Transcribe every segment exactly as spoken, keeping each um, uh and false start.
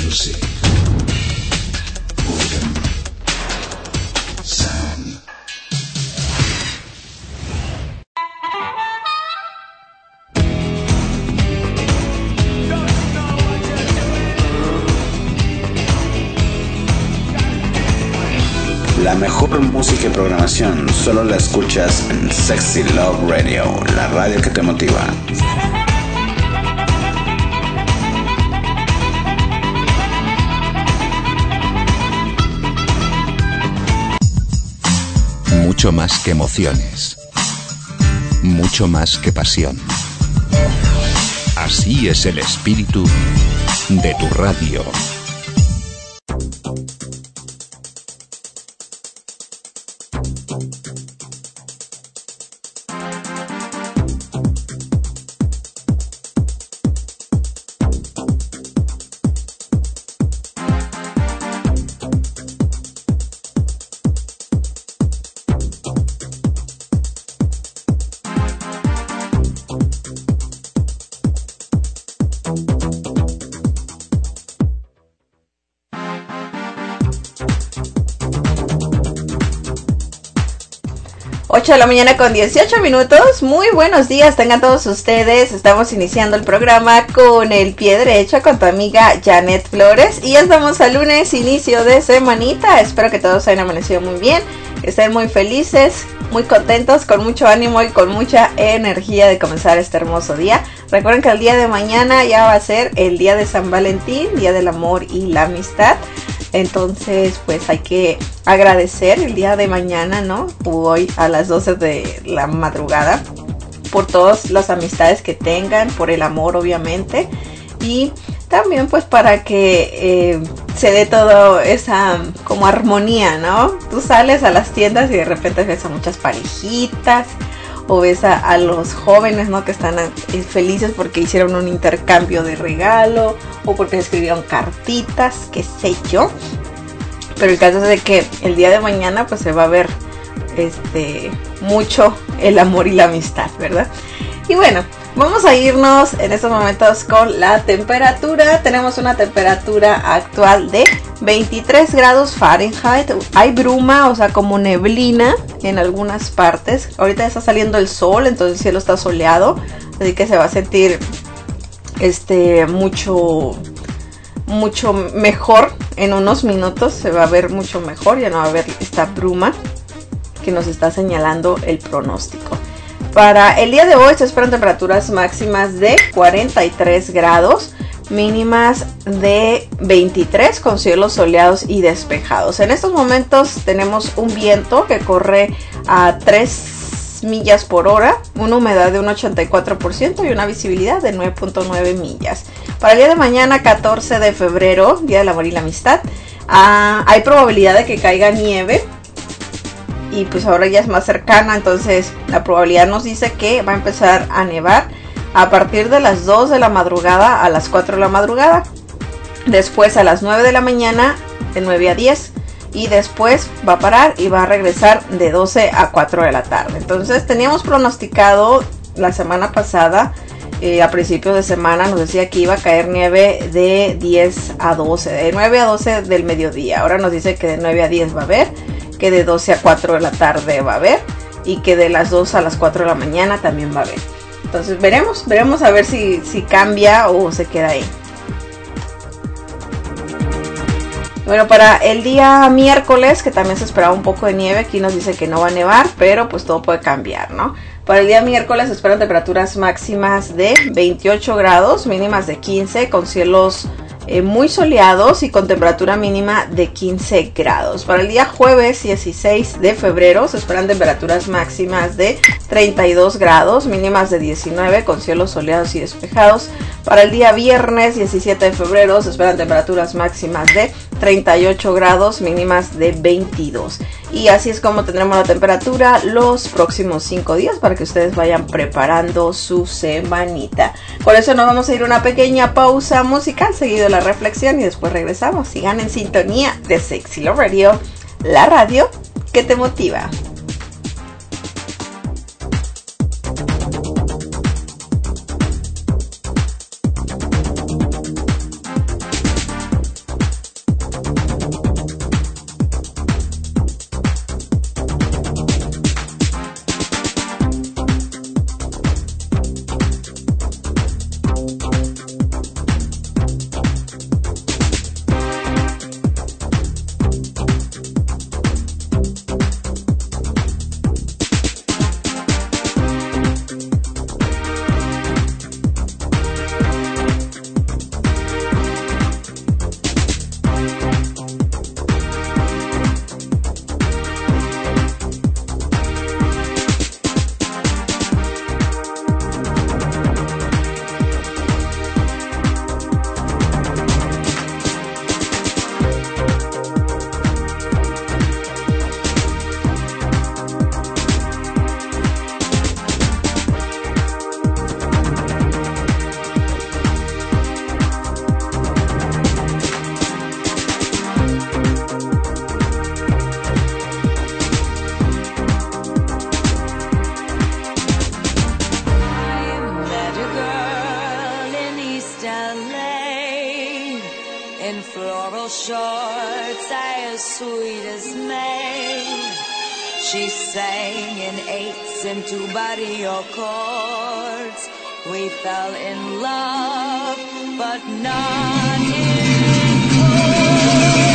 Music. Boredom. Sound. La mejor música y programación solo la escuchas en Sexy Love Radio, la radio que te motiva. Mucho más que emociones, mucho más que pasión. Así es el espíritu de tu radio. ocho de la mañana con dieciocho minutos. Muy buenos días, tengan todos ustedes. Estamos iniciando el programa con el pie derecho con tu amiga Janet Flores. Y ya estamos al lunes, inicio de semanita. Espero que todos hayan amanecido muy bien, que estén muy felices, muy contentos, con mucho ánimo y con mucha energía de comenzar este hermoso día. Recuerden que el día de mañana ya va a ser el día de San Valentín, día del amor y la amistad. Entonces, pues hay que agradecer el día de mañana, ¿no? Hoy a las doce de la madrugada, por todas las amistades que tengan, por el amor, obviamente. Y también, pues, para que eh, se dé toda esa como armonía, ¿no? Tú sales a las tiendas y de repente ves a muchas parejitas, o ves a, a los jóvenes, ¿no? Que están eh, felices porque hicieron un intercambio de regalo, o porque escribieron cartitas, qué sé yo. Pero el caso es de que el día de mañana pues se va a ver este mucho el amor y la amistad, ¿verdad? Y bueno, vamos a irnos en estos momentos con la temperatura. Tenemos una temperatura actual de veintitrés grados Fahrenheit. Hay bruma, o sea, como neblina en algunas partes. Ahorita está saliendo el sol, entonces el cielo está soleado, así que se va a sentir este mucho mucho mejor en unos minutos. Se va a ver mucho mejor, ya no va a haber esta bruma que nos está señalando el pronóstico. Para el día de hoy se esperan temperaturas máximas de cuarenta y tres grados, mínimas de veintitrés, con cielos soleados y despejados. En estos momentos tenemos un viento que corre a tres millas por hora, una humedad de un ochenta y cuatro por ciento y una visibilidad de nueve punto nueve millas. Para el día de mañana, catorce de febrero, Día del Amor y la Amistad, uh, hay probabilidad de que caiga nieve. Y pues ahora ya es más cercana, entonces la probabilidad nos dice que va a empezar a nevar a partir de las dos de la madrugada a las cuatro de la madrugada. Después a las nueve de la mañana, de nueve a diez. Y después va a parar y va a regresar de doce a cuatro de la tarde. Entonces teníamos pronosticado la semana pasada, eh, a principios de semana nos decía que iba a caer nieve de diez a doce, de nueve a doce del mediodía. Ahora nos dice que de nueve a diez va a haber, que de doce a cuatro de la tarde va a haber y que de las dos a las cuatro de la mañana también va a haber. Entonces veremos, veremos a ver si, si cambia o se queda ahí. Bueno, para el día miércoles, que también se esperaba un poco de nieve, aquí nos dice que no va a nevar, pero pues todo puede cambiar, ¿no? Para el día miércoles se esperan temperaturas máximas de veintiocho grados, mínimas de quince, con cielos eh, muy soleados y con temperatura mínima de quince grados. Para el día jueves dieciséis de febrero se esperan temperaturas máximas de treinta y dos grados, mínimas de diecinueve, con cielos soleados y despejados. Para el día viernes diecisiete de febrero se esperan temperaturas máximas de treinta y ocho grados, mínimas de veintidós. Y así es como tendremos la temperatura los próximos cinco días para que ustedes vayan preparando su semanita. Por eso nos vamos a ir a una pequeña pausa musical, seguido de la reflexión, y después regresamos. Sigan en sintonía de Sexy Love Radio, la radio que te motiva. L A in floral shorts as sweet as May. She sang in eighths and two barrio chords. We fell in love, but not in chords.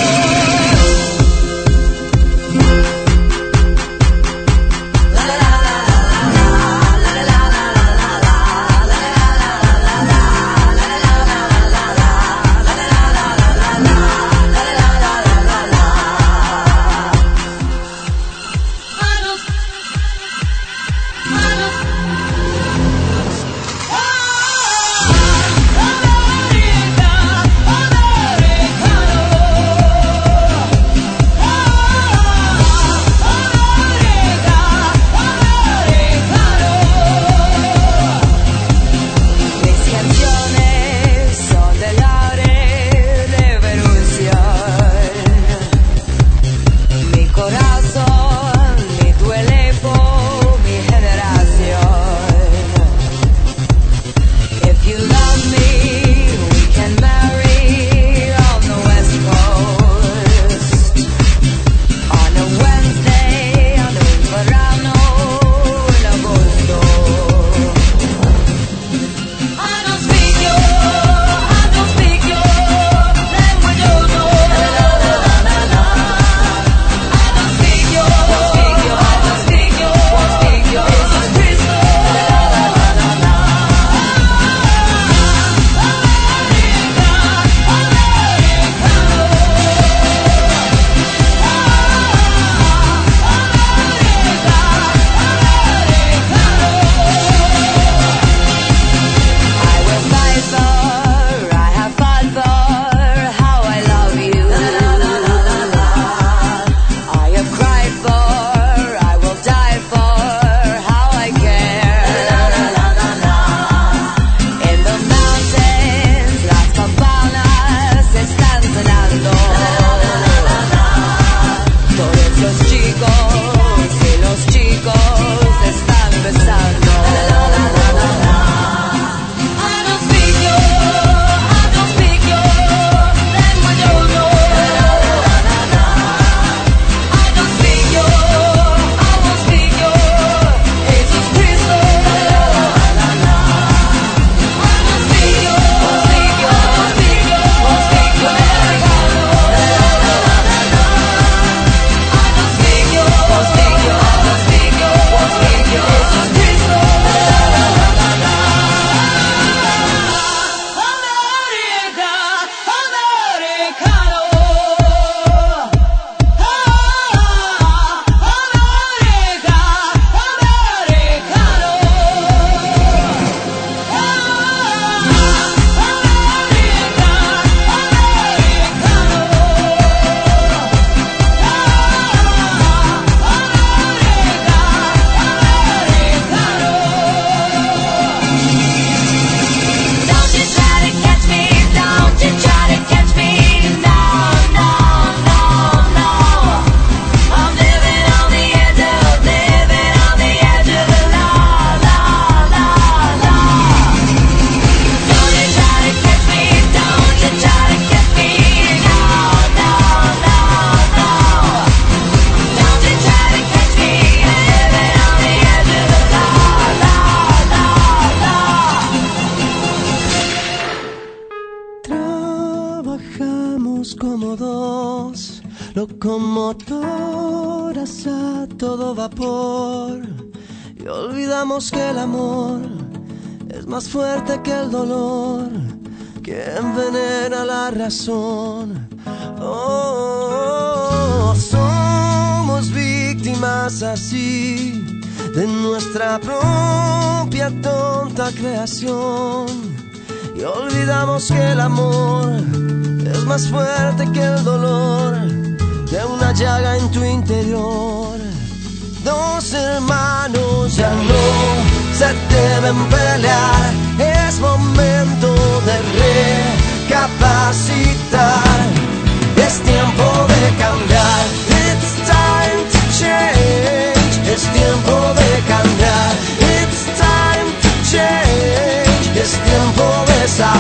locomotoras a todo vapor, y olvidamos que el amor es más fuerte que el dolor, que envenena la razón. Oh, somos víctimas así de nuestra propia tonta creación, y olvidamos que el amor es más fuerte que el dolor de una llaga en tu interior. Dos hermanos ya no se deben pelear, es momento de recapacitar, es tiempo de cambiar. It's time to change, es tiempo de cambiar. It's time to change, es tiempo de saber.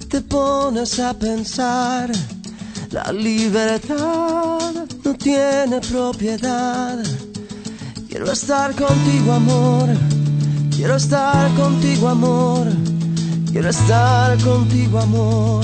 te pones a pensar, la libertad no tiene propiedad. Quiero estar contigo, amor. Quiero estar contigo, amor. Quiero estar contigo, amor.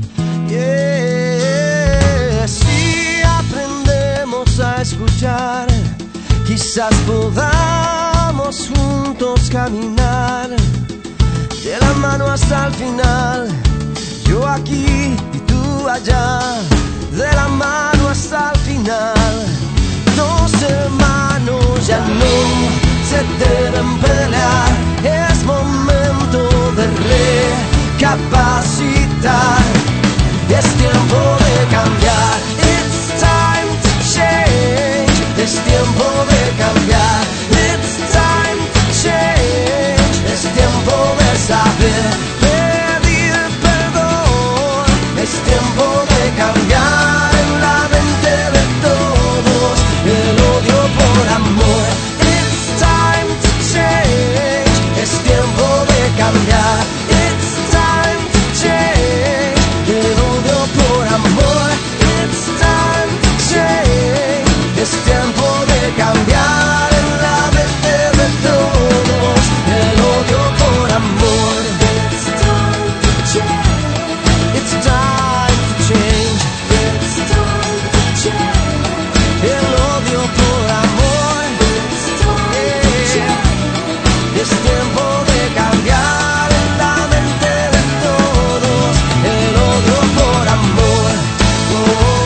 Yeah. Si aprendemos a escuchar, quizás podamos juntos caminar de la mano hasta el final. Yo aquí y tú allá, de la mano hasta el final. Dos hermanos ya no se deben pelear. Es momento de recapacitar. Es tiempo de cambiar. It's time to change. Es tiempo de cambiar. It's time to change. Es tiempo de saber pedir perdón. Es tiempo de cambiar en la mente de todos el odio por amor. It's time to change. Es tiempo de cambiar. It's time to change. El odio por amor. It's time to change. Es tiempo de cambiar en la mente de todos el odio por amor. It's time to change. It's time to change. It's time to change. El odio por amor. It's time to change. Es tiempo de cambiar en la mente de todos el odio por amor. Oh,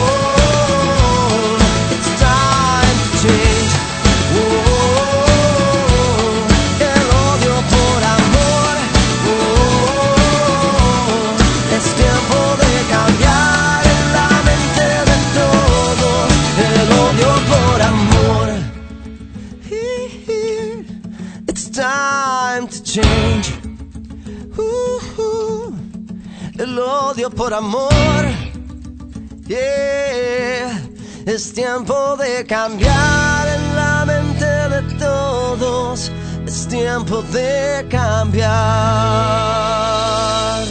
it's time to change. Oh, el odio por amor. Oh, es tiempo de cambiar en la mente de todos el odio por amor. It's time to change. Uh-huh. El odio por amor. Yeah. Es tiempo de cambiar en la mente de todos. Es tiempo de cambiar.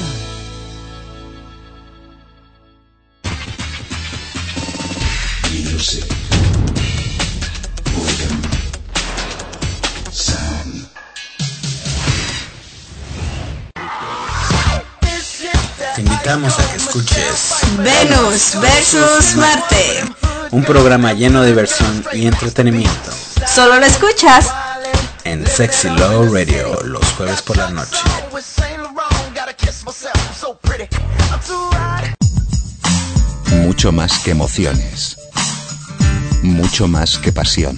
Music. Rhythm. Sound. Te invitamos a que escuches Venus versus Marte. un programa lleno de diversión y entretenimiento Solo lo escuchas en Sexy Love Radio los jueves por la noche. Mucho más que emociones. Mucho más que pasión.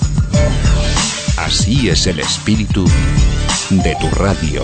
Así es el espíritu de tu radio.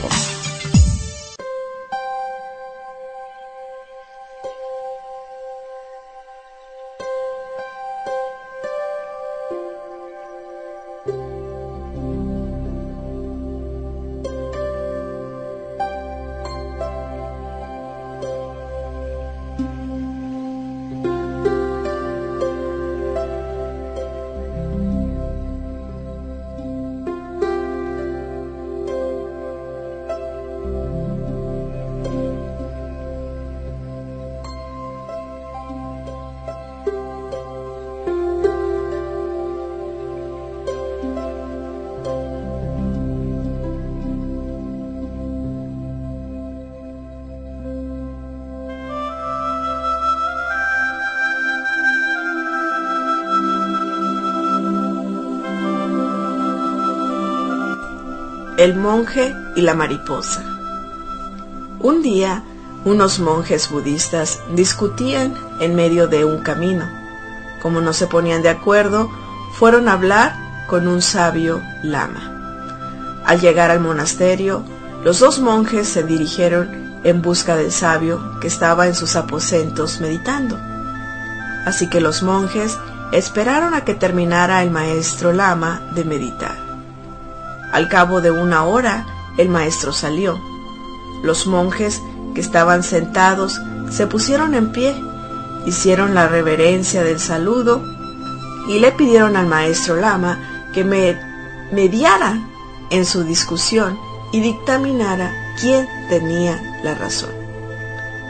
El monje y la mariposa. Un día, unos monjes budistas discutían en medio de un camino. Como no se ponían de acuerdo, fueron a hablar con un sabio lama. Al llegar al monasterio, los dos monjes se dirigieron en busca del sabio que estaba en sus aposentos meditando. Así que los monjes esperaron a que terminara el maestro lama de meditar. Al cabo de una hora, el maestro salió. Los monjes que estaban sentados se pusieron en pie, hicieron la reverencia del saludo y le pidieron al maestro lama que me mediara en su discusión y dictaminara quién tenía la razón.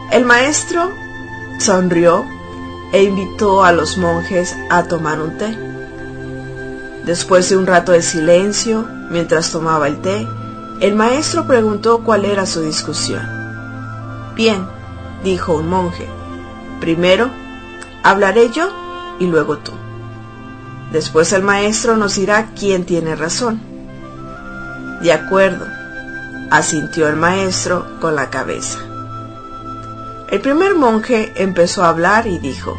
El maestro sonrió e invitó a los monjes a tomar un té. Después de un rato de silencio, mientras tomaba el té, el maestro preguntó cuál era su discusión. Bien, dijo un monje, primero hablaré yo y luego tú. Después el maestro nos dirá quién tiene razón. De acuerdo, asintió el maestro con la cabeza. El primer monje empezó a hablar y dijo: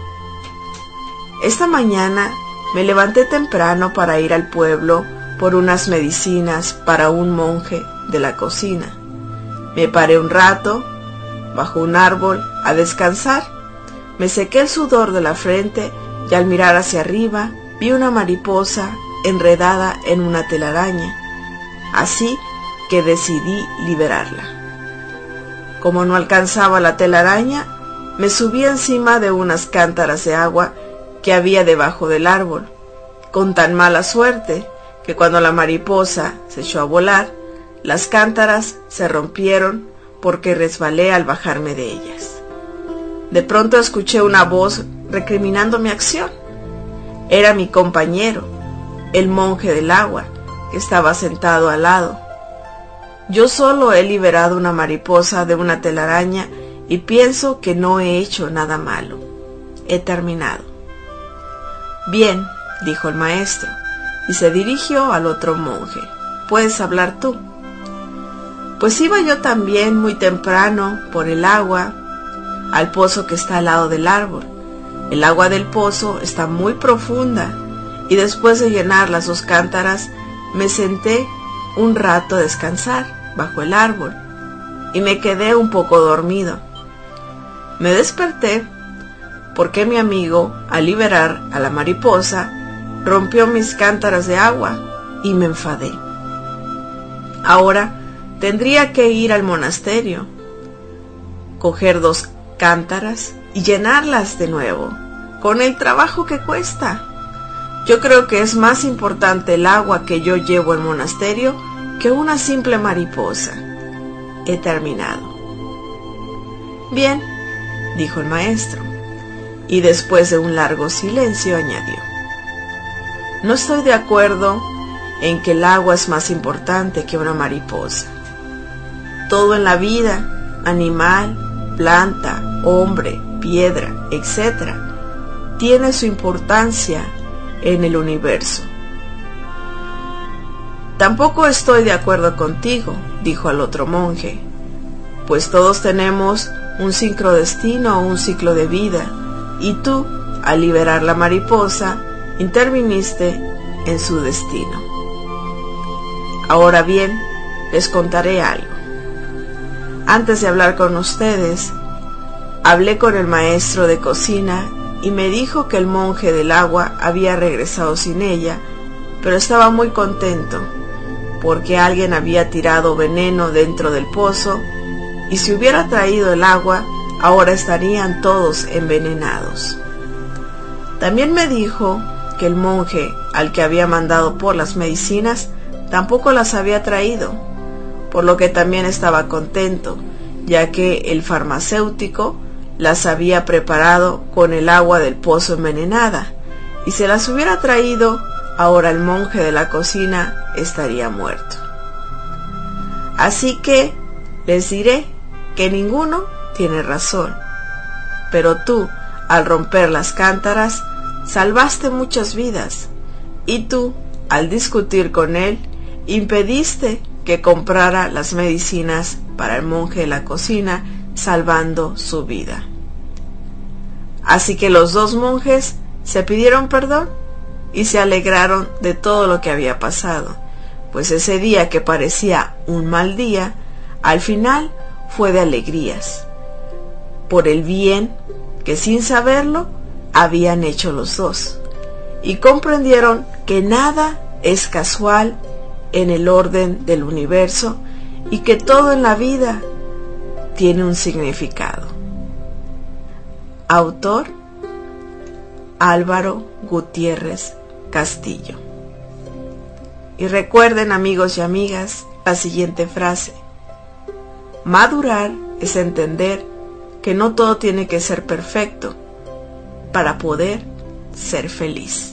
esta mañana me levanté temprano para ir al pueblo por unas medicinas para un monje de la cocina. Me paré un rato bajo un árbol a descansar. Me sequé el sudor de la frente y al mirar hacia arriba vi una mariposa enredada en una telaraña. Así que decidí liberarla. Como no alcanzaba la telaraña, me subí encima de unas cántaras de agua que había debajo del árbol, con tan mala suerte que cuando la mariposa se echó a volar, las cántaras se rompieron porque resbalé al bajarme de ellas. De pronto escuché una voz recriminando mi acción. Era mi compañero, el monje del agua, que estaba sentado al lado. Yo solo he liberado una mariposa de una telaraña y pienso que no he hecho nada malo. He terminado. Bien, dijo el maestro, y se dirigió al otro monje. Puedes hablar tú. Pues iba yo también muy temprano por el agua al pozo que está al lado del árbol. El agua del pozo está muy profunda y después de llenar las dos cántaras me senté un rato a descansar bajo el árbol y me quedé un poco dormido. Me desperté porque mi amigo, al liberar a la mariposa, rompió mis cántaras de agua y me enfadé. Ahora tendría que ir al monasterio, coger dos cántaras y llenarlas de nuevo, con el trabajo que cuesta. Yo creo que es más importante el agua que yo llevo al monasterio que una simple mariposa. He terminado. Bien, dijo el maestro, y después de un largo silencio añadió: no estoy de acuerdo en que el agua es más importante que una mariposa. Todo en la vida, animal, planta, hombre, piedra, etcétera, tiene su importancia en el universo. Tampoco estoy de acuerdo contigo, dijo al otro monje, pues todos tenemos un sincrodestino o un ciclo de vida, y tú, al liberar la mariposa, interviniste en su destino. Ahora bien, les contaré algo. Antes de hablar con ustedes, hablé con el maestro de cocina y me dijo que el monje del agua había regresado sin ella, pero estaba muy contento porque alguien había tirado veneno dentro del pozo y si hubiera traído el agua, ahora estarían todos envenenados. También me dijo que el monje al que había mandado por las medicinas tampoco las había traído, por lo que también estaba contento, ya que el farmacéutico las había preparado con el agua del pozo envenenada, y si las hubiera traído, ahora el monje de la cocina estaría muerto. Así que les diré que ninguno tiene razón, pero tú, al romper las cántaras, salvaste muchas vidas, y tú, al discutir con él, impediste que comprara las medicinas para el monje de la cocina, salvando su vida. Así que los dos monjes se pidieron perdón y se alegraron de todo lo que había pasado, pues ese día que parecía un mal día, al final fue de alegrías, por el bien que sin saberlo habían hecho los dos, y comprendieron que nada es casual en el orden del universo y que todo en la vida tiene un significado. Autor: Álvaro Gutiérrez Castillo. Y recuerden, amigos y amigas, la siguiente frase: madurar es entender que no todo tiene que ser perfecto para poder ser feliz.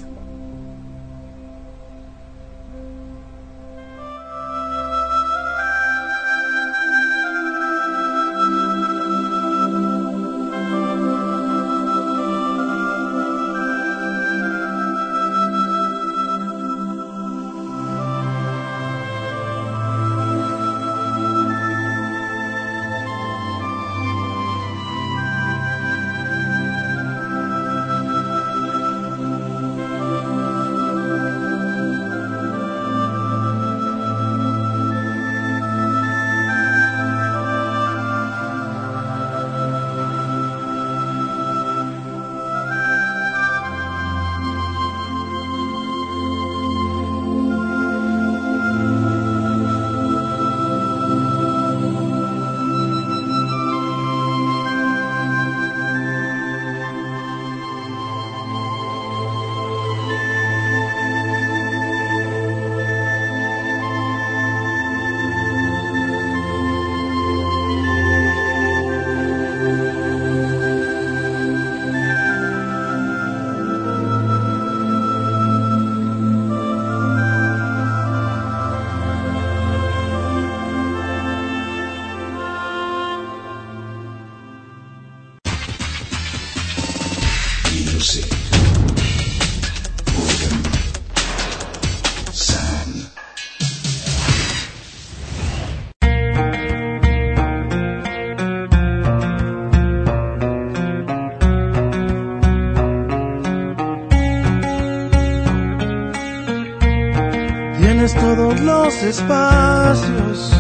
Todos los espacios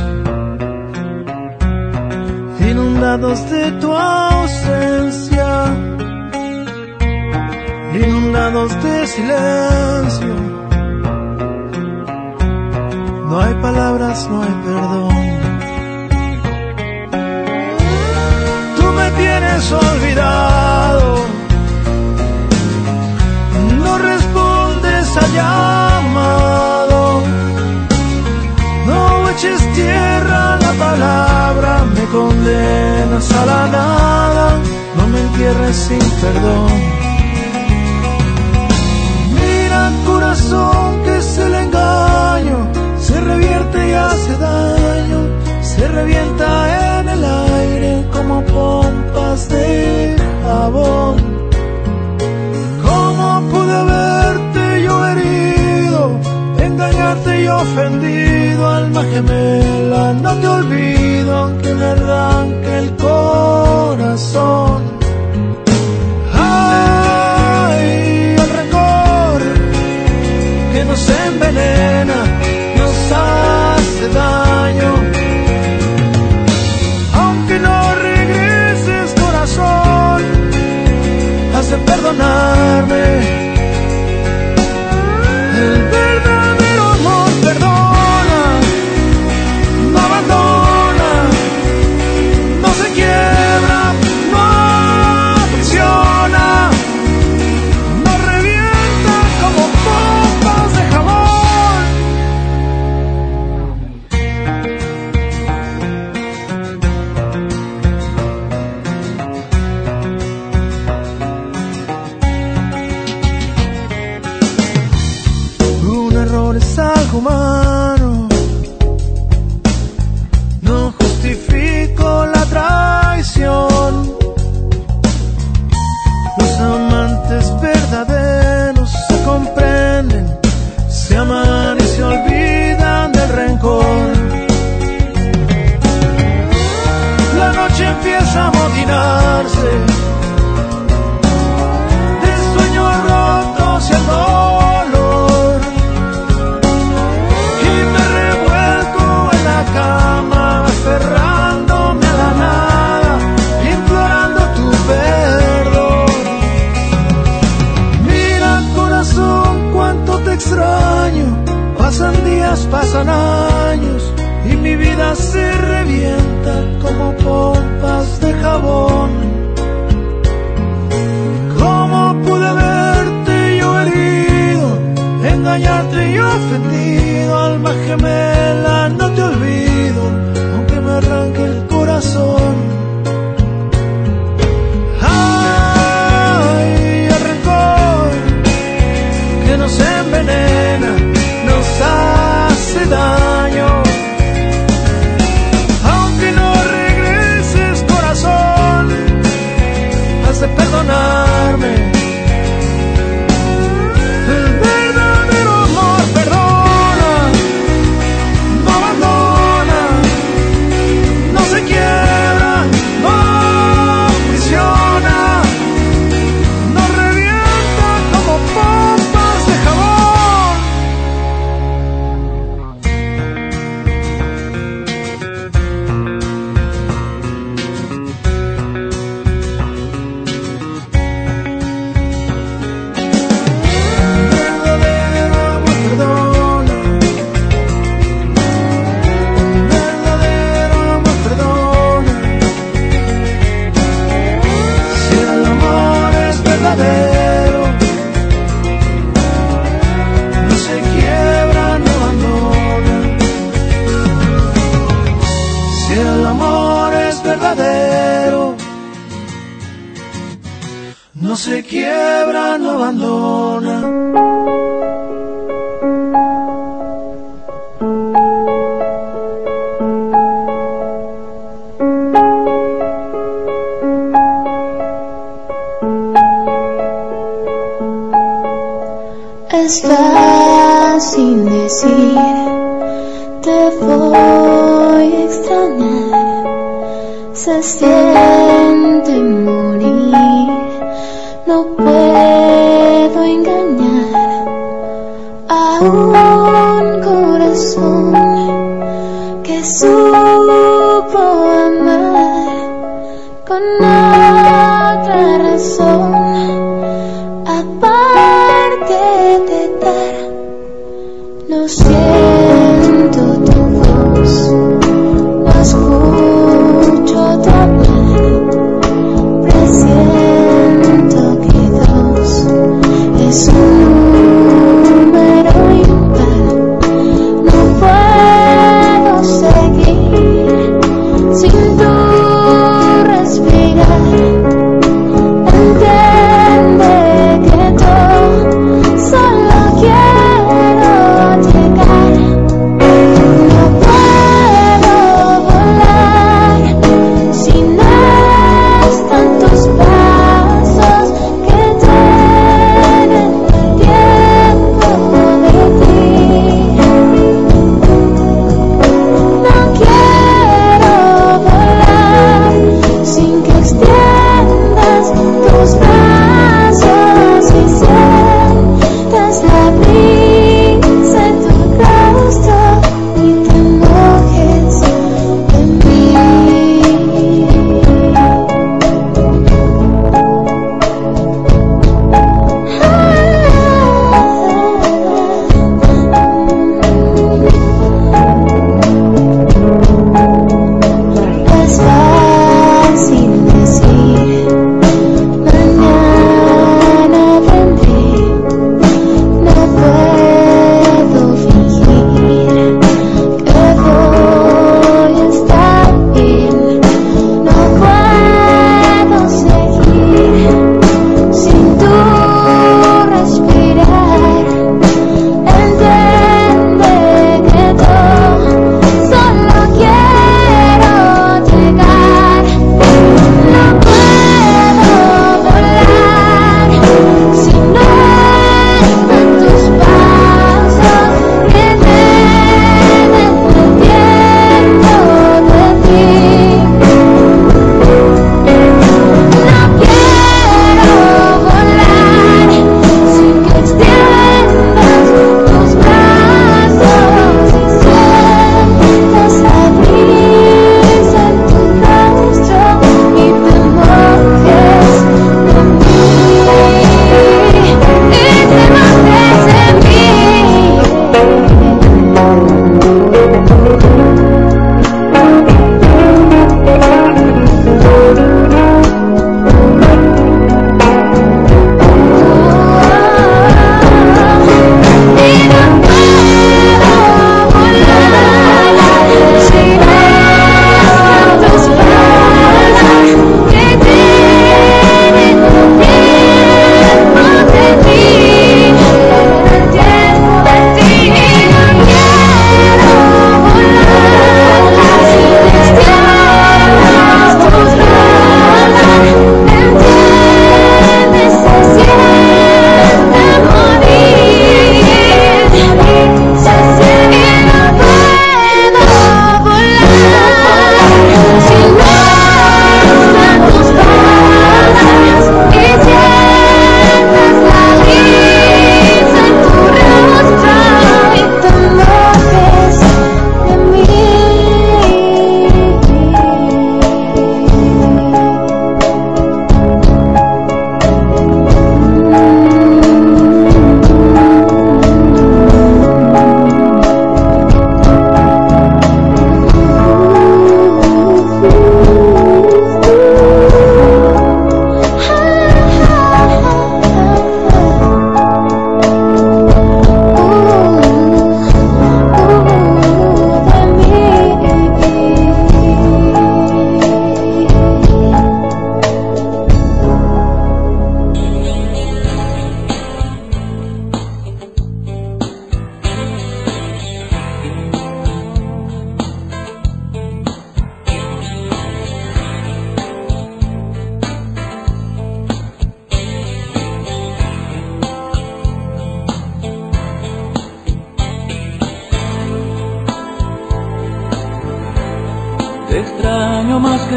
inundados de tu ausencia, inundados de silencio. No hay palabras, no hay perdón. Tú me tienes olvidado, no respondes a llamado. No eches tierra a la palabra, me condenas a la nada, no me entierres sin perdón. Mira, corazón, que es el engaño, se revierte y hace daño, se revienta en el aire como pompas de jabón. ¿Cómo pude haberte yo herido, engañarte y ofendido? Alma gemela, no te olvido, aunque me arranque el corazón. Ay, el rencor que nos envenena, nos hace daño. Aunque no regreses, corazón, has de perdonarme. El verdadero amor perdona, no abandona, no se quiebra, no aprisiona, no revienta como pompas de jabón. Un error es algo humano, no justifico la traición. Los amantes verdaderos se comprenden, se aman y se olvidan del rencor. La noche empieza a amotinarse de sueños rotos y el dolor, y me revuelco en la cama, aferrándome a la nada, implorando tu perdón. Mira, corazón, cuánto te extraño, pasan días, pasan años, y mi vida se revienta como pompas de jabón. se quiebra, no abandona. Es fácil decir, te voy a extrañar, se siente morir, no puedo engañar a un corazón que supo amar con otra razón. No siento tu voz, no escucho tu hablar, presiento que dos es un número impar. No puedo seguir sin tu respirar. Entiendo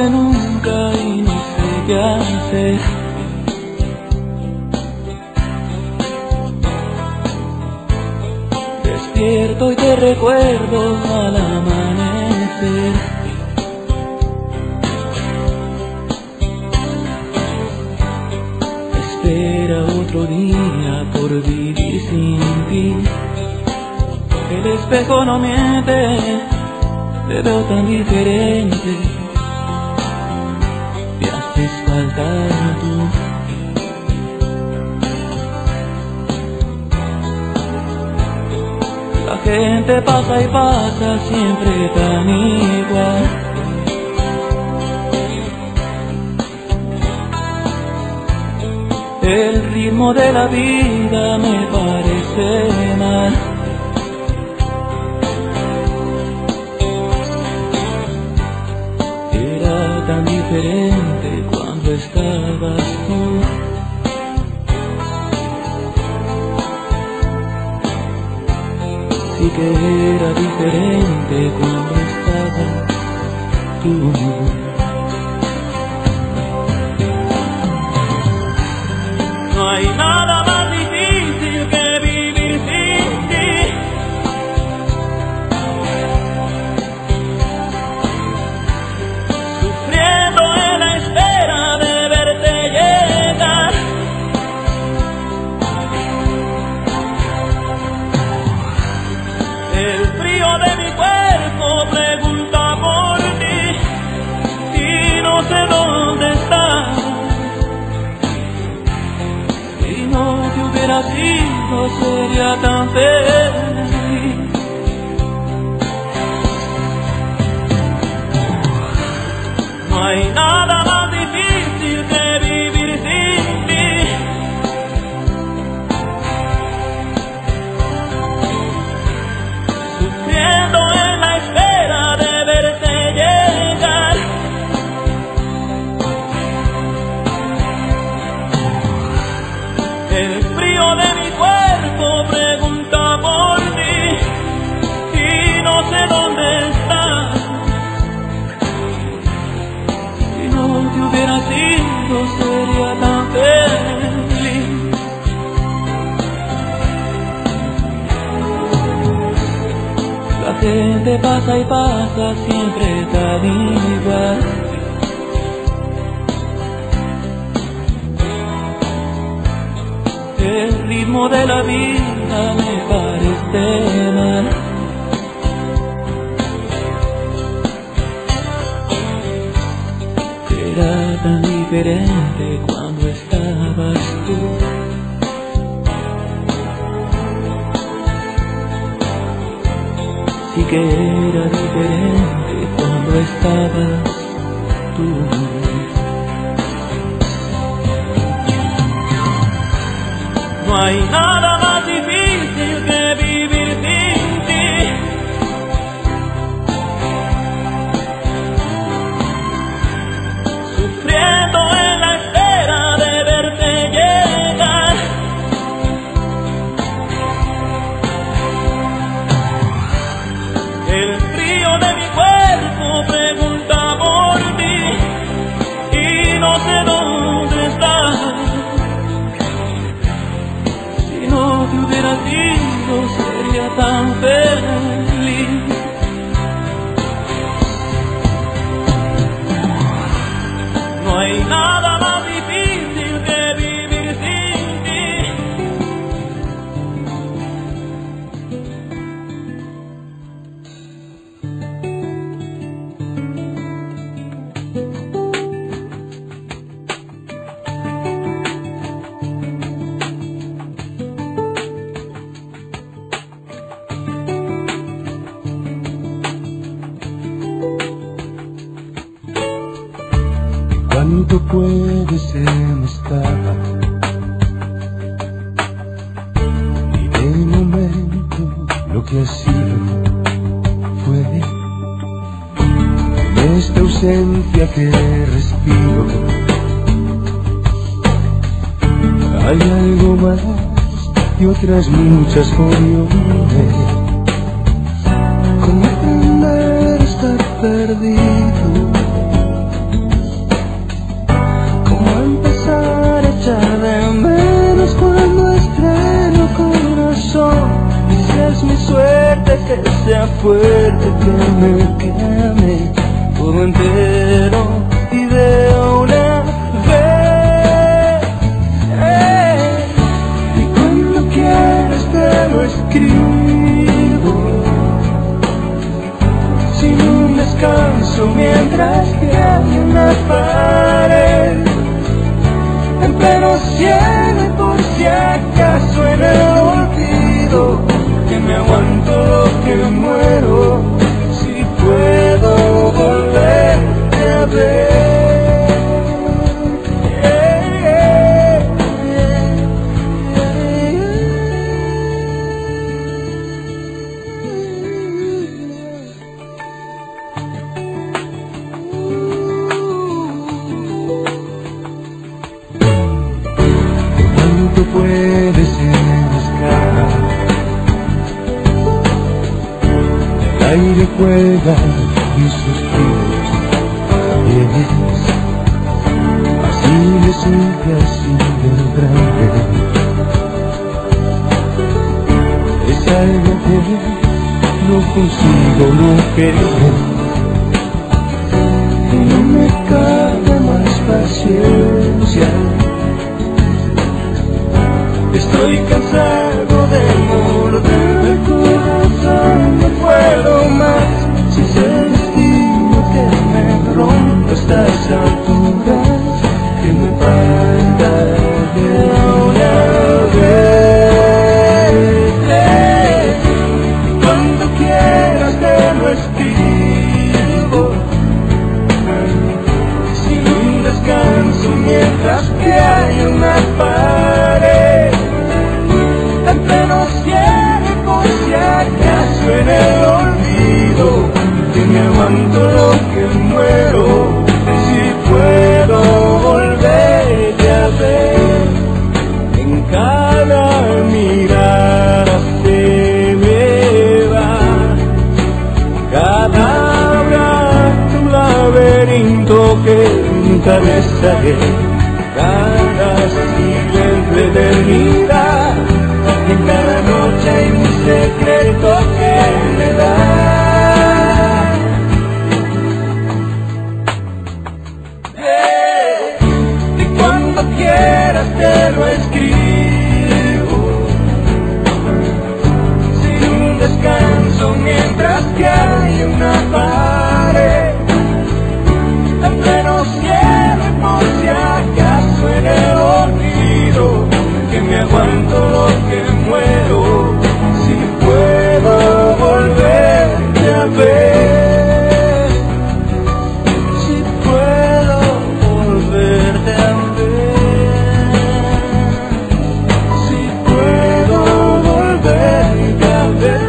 de nunca y no sé qué hacer. Despierto y te recuerdo al amanecer. Espera otro día por vivir sin ti. El espejo no miente, te veo tan diferente. Me haces falta tú. La gente pasa y pasa siempre tan igual. El ritmo de la vida me parece mal. Era tan diferente cuando estabas tú. Sí que era diferente cuando estabas tú. No hay nada más difícil que vivir sin ti. Sufriendo en la espera de verte llegar. El frío de mi cuerpo pregunta por ti y no sé dónde estás. Si no te hubiera sido sería tan feliz. No hay nada más difícil que vivir sin ti. Sufriendo en la espera de verte llegar. El frío de mi cuerpo pregunta por ti y no sé dónde estás. Si no te hubiera sido sería tan feliz. La gente pasa y pasa siempre tan igual. El ritmo de la vida me parece mal. Era tan diferente cuando estabas tú. Sí que era diferente cuando estabas tú. No hay nada más difícil que vivir sin ti. Sufriendo en la espera de verte llegar. El frío de mi cuerpo pregunta por ti y no sé dónde estás. Si no te hubiera sido sería tan feliz. No hay nada más difícil que vivir sin ti. ¿Cuánto puedes demostrar? Y de momento lo que ha sido fue en esta ausencia que respiro. Hay algo más y otras muchas foriones. ¿Cómo aprender a estar perdido? que sea fuerte, que me queme todo entero y de una vez. Y cuando quieras te lo escribo, sin un descanso mientras que hay una pared en pleno cielo, y por si acaso en el olvido que me aguanto lo que muero, si puedo volverte a ver. Puedes escapar, el aire juega y suspiros también, así me siente así de grande, es algo que no consigo no querer, y no me cabe más paciencia. Estoy cansado de morder el corazón, no puedo más. Si es el destino que me rompe a estas alturas, que me parta de una vez. Cuando quieras te lo escribo, sin un descanso mientras que hay una pared en pleno cielo, por si acaso en el olvido que me aguanto lo que muero, si puedo volverte a ver. En cada mirada se me va, cada abrazo un laberinto que nunca besaré, cada silencio eternidad, en cada noche hay un secreto que me da. Eh, y cuando quieras te lo escribo, sin un descanso mientras que hay una pared en pleno cielo, y por si acaso en el olvido que me aguanto lo que muero, si puedo volverte a ver, si puedo volverte a ver, si puedo volverte a ver.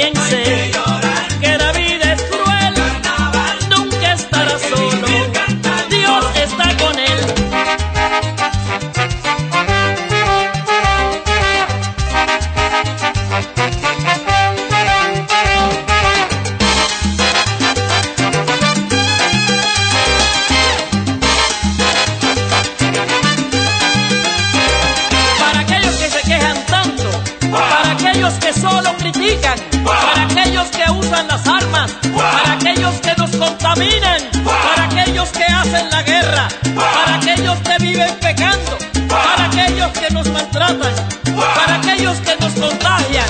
también sé que la vida es cruel, nunca estará solo, Dios está con él. Para aquellos que se quejan tanto, para aquellos que solo critican, para aquellos que usan las armas, para aquellos que nos contaminan, para aquellos que hacen la guerra, para aquellos que viven pecando, para aquellos que nos maltratan, para aquellos que nos contagian.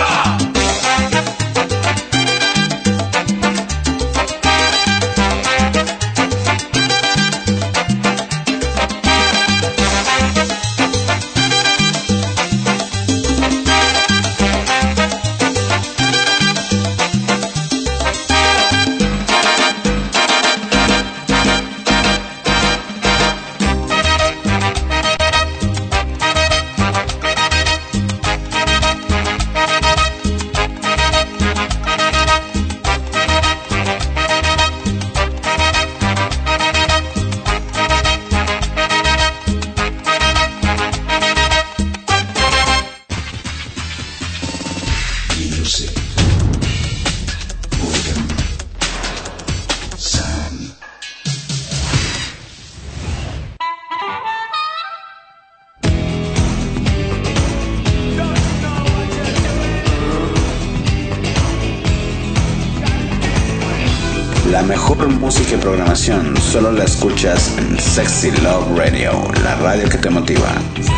La mejor música y programación solo la escuchas en Sexy Love Radio, la radio que te motiva.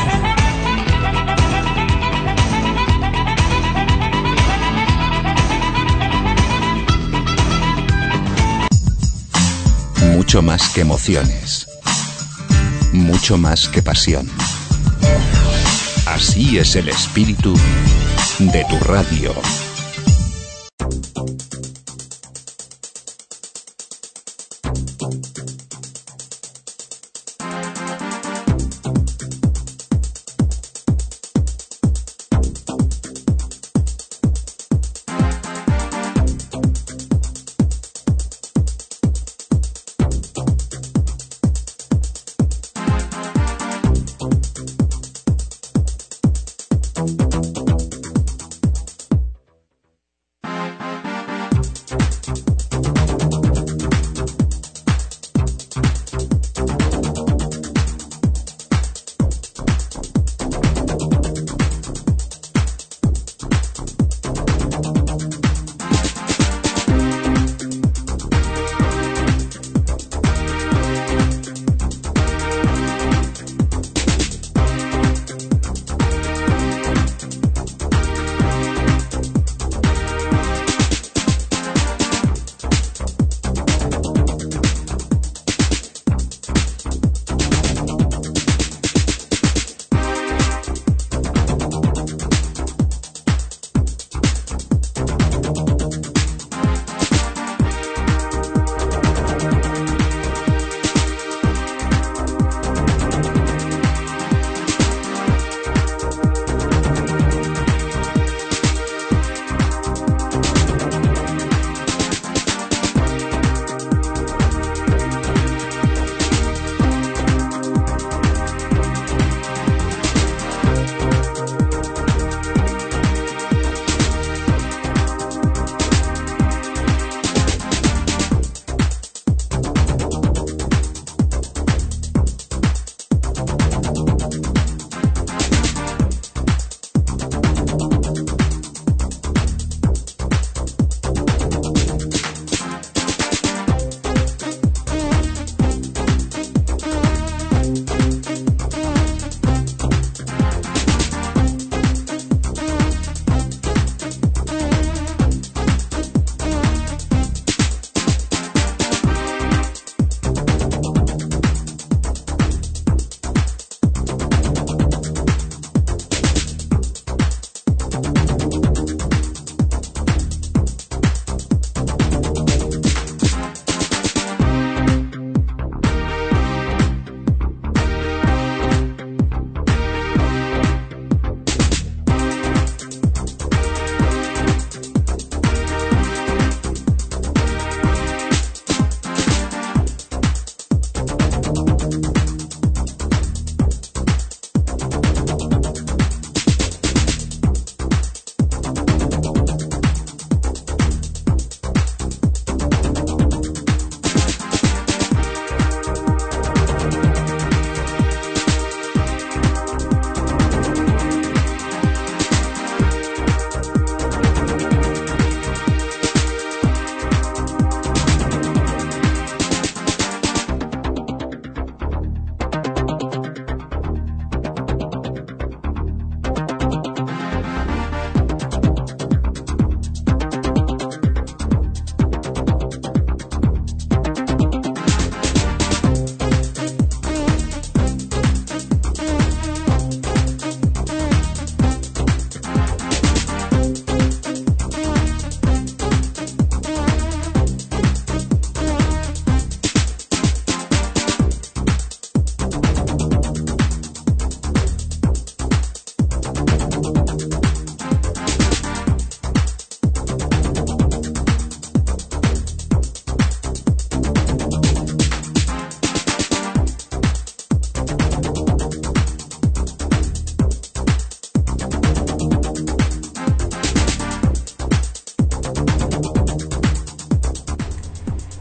Mucho más que emociones. Mucho más que pasión. Así es el espíritu de tu radio.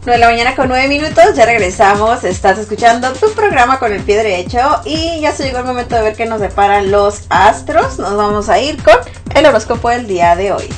nueve de la mañana con nueve minutos, ya regresamos, estás escuchando tu programa con el pie derecho y ya se llegó el momento de ver qué nos deparan los astros. Nos vamos a ir con el horóscopo del día de hoy.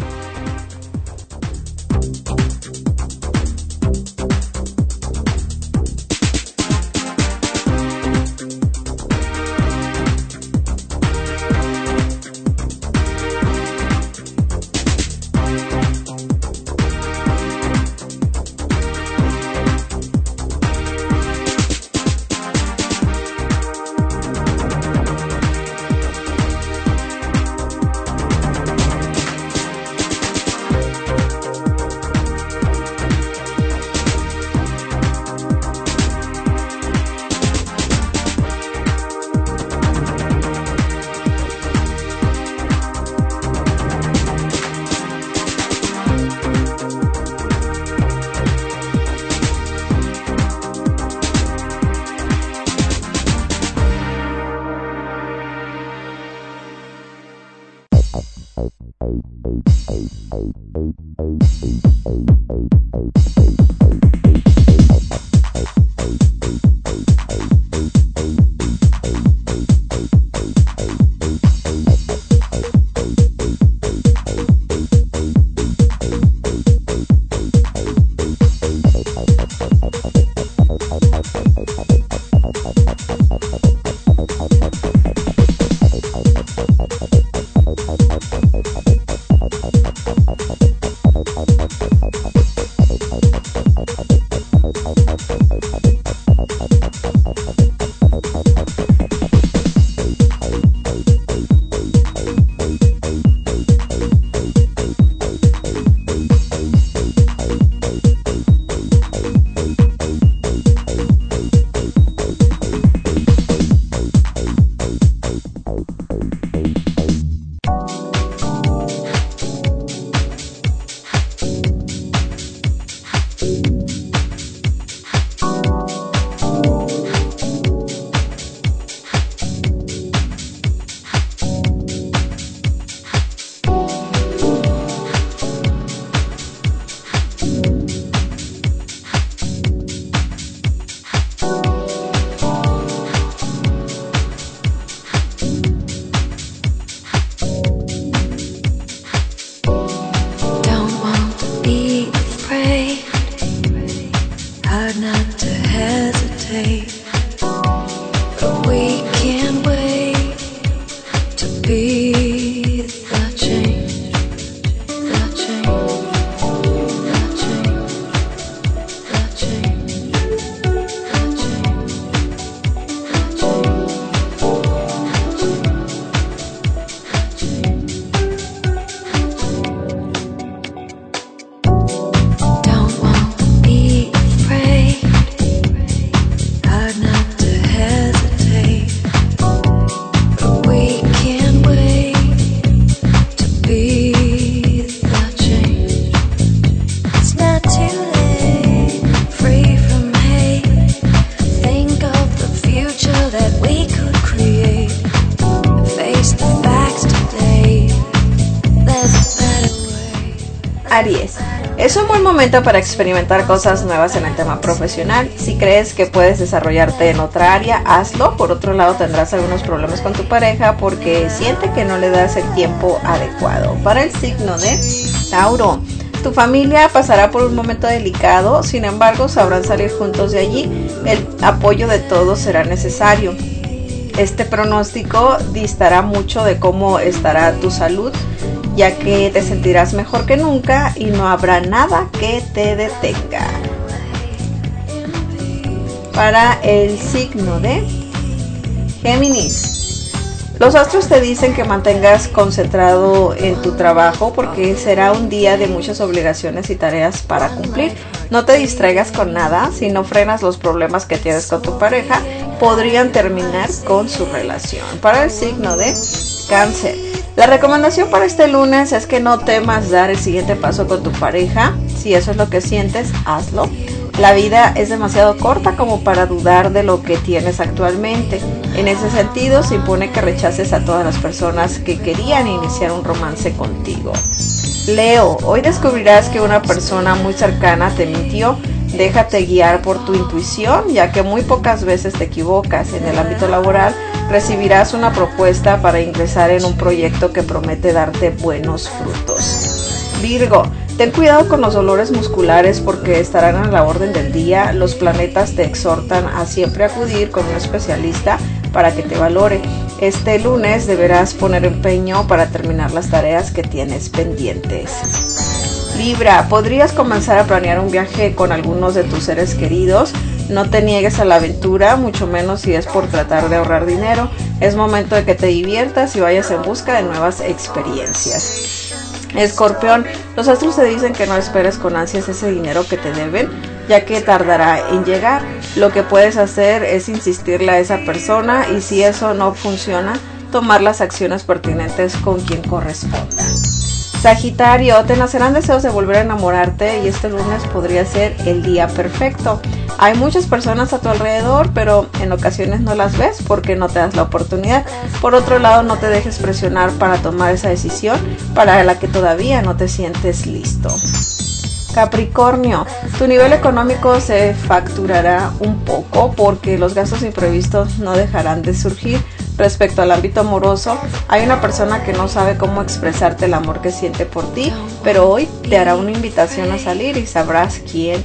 Aries, es un buen momento para experimentar cosas nuevas en el tema profesional. Si crees que puedes desarrollarte en otra área, hazlo. Por otro lado, tendrás algunos problemas con tu pareja porque siente que no le das el tiempo adecuado. Para el signo de Tauro, tu familia pasará por un momento delicado, sin embargo, sabrán salir juntos de allí. El apoyo de todos será necesario. Este pronóstico distará mucho de cómo estará tu salud, ya que te sentirás mejor que nunca y no habrá nada que te detenga. Para el signo de Géminis, los astros te dicen que mantengas concentrado en tu trabajo porque será un día de muchas obligaciones y tareas para cumplir. No te distraigas con nada. Si no frenas los problemas que tienes con tu pareja, podrían terminar con su relación. Para el signo de Cáncer, la recomendación para este lunes es que no temas dar el siguiente paso con tu pareja. Si eso es lo que sientes, hazlo. La vida es demasiado corta como para dudar de lo que tienes actualmente. En ese sentido, se impone que rechaces a todas las personas que querían iniciar un romance contigo. Leo, hoy descubrirás que una persona muy cercana te mintió. Déjate guiar por tu intuición, ya que muy pocas veces te equivocas. En el ámbito laboral recibirás una propuesta para ingresar en un proyecto que promete darte buenos frutos. Virgo, ten cuidado con los dolores musculares porque estarán a la orden del día. Los planetas te exhortan a siempre acudir con un especialista para que te valore. Este lunes deberás poner empeño para terminar las tareas que tienes pendientes. Libra, podrías comenzar a planear un viaje con algunos de tus seres queridos. No te niegues a la aventura, mucho menos si es por tratar de ahorrar dinero. Es momento de que te diviertas y vayas en busca de nuevas experiencias. Escorpión, los astros te dicen que no esperes con ansias ese dinero que te deben, ya que tardará en llegar. Lo que puedes hacer es insistirle a esa persona y si eso no funciona, tomar las acciones pertinentes con quien corresponda. Sagitario, te nacerán deseos de volver a enamorarte y este lunes podría ser el día perfecto. Hay muchas personas a tu alrededor, pero en ocasiones no las ves porque no te das la oportunidad. Por otro lado, no te dejes presionar para tomar esa decisión para la que todavía no te sientes listo. Capricornio, tu nivel económico se facturará un poco porque los gastos imprevistos no dejarán de surgir. Respecto al ámbito amoroso, hay una persona que no sabe cómo expresarte el amor que siente por ti, pero hoy te hará una invitación a salir y sabrás quién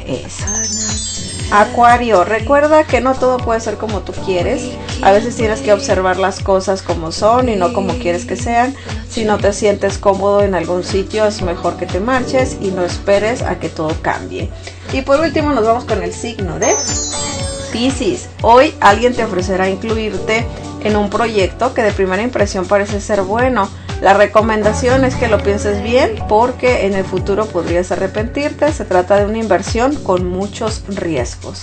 es. Acuario, recuerda que no todo puede ser como tú quieres. A veces tienes que observar las cosas como son y no como quieres que sean. Si no te sientes cómodo en algún sitio, es mejor que te marches y no esperes a que todo cambie. Y por último nos vamos con el signo de Piscis. Hoy alguien te ofrecerá incluirte en un proyecto que de primera impresión parece ser bueno. La recomendación es que lo pienses bien porque en el futuro podrías arrepentirte. Se trata de una inversión con muchos riesgos.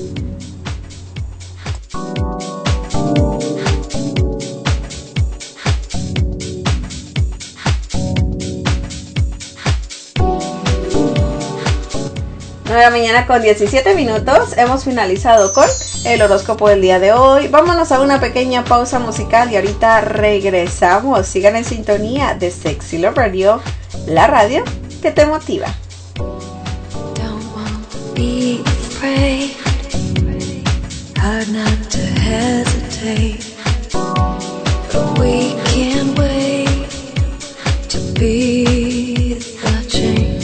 nueve de la mañana con diecisiete minutos. Hemos finalizado con el horóscopo del día de hoy. Vámonos a una pequeña pausa musical y ahorita regresamos. Sigan en sintonía de Sexy Love Radio, la radio que te motiva. Don't want to be afraid, hard not to hesitate, but we can't wait to be the change.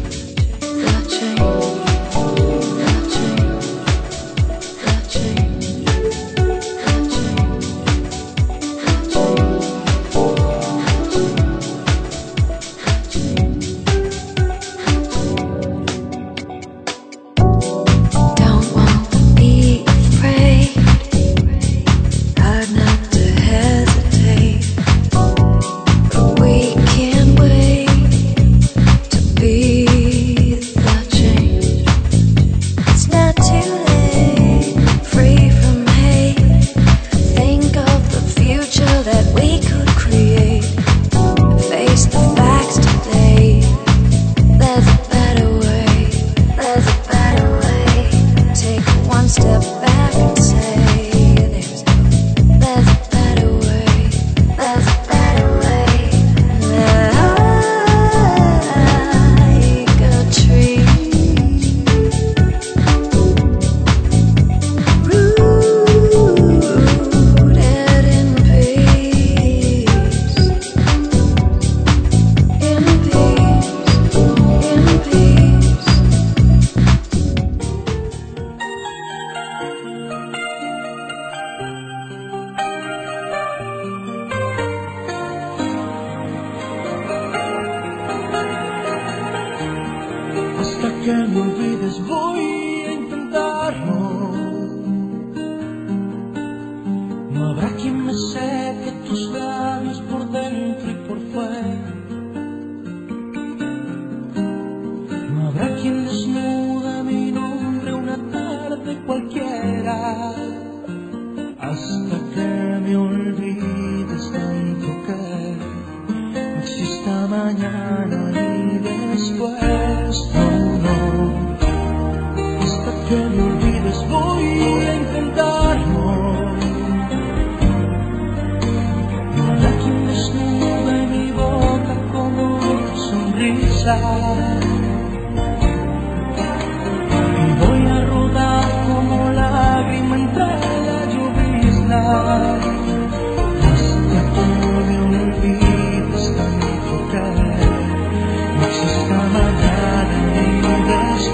que me olvides, voy a intentarlo. No habrá quien me seque tus labios por dentro y por fuera. No habrá quien desnuda mi nombre una tarde cualquiera. Hasta que me olvides tanto que no exista mañana y después. No, no. Hasta que me olvides voy a intentarlo. No habrá quien desnude mi boca con tu sonrisa. Y voy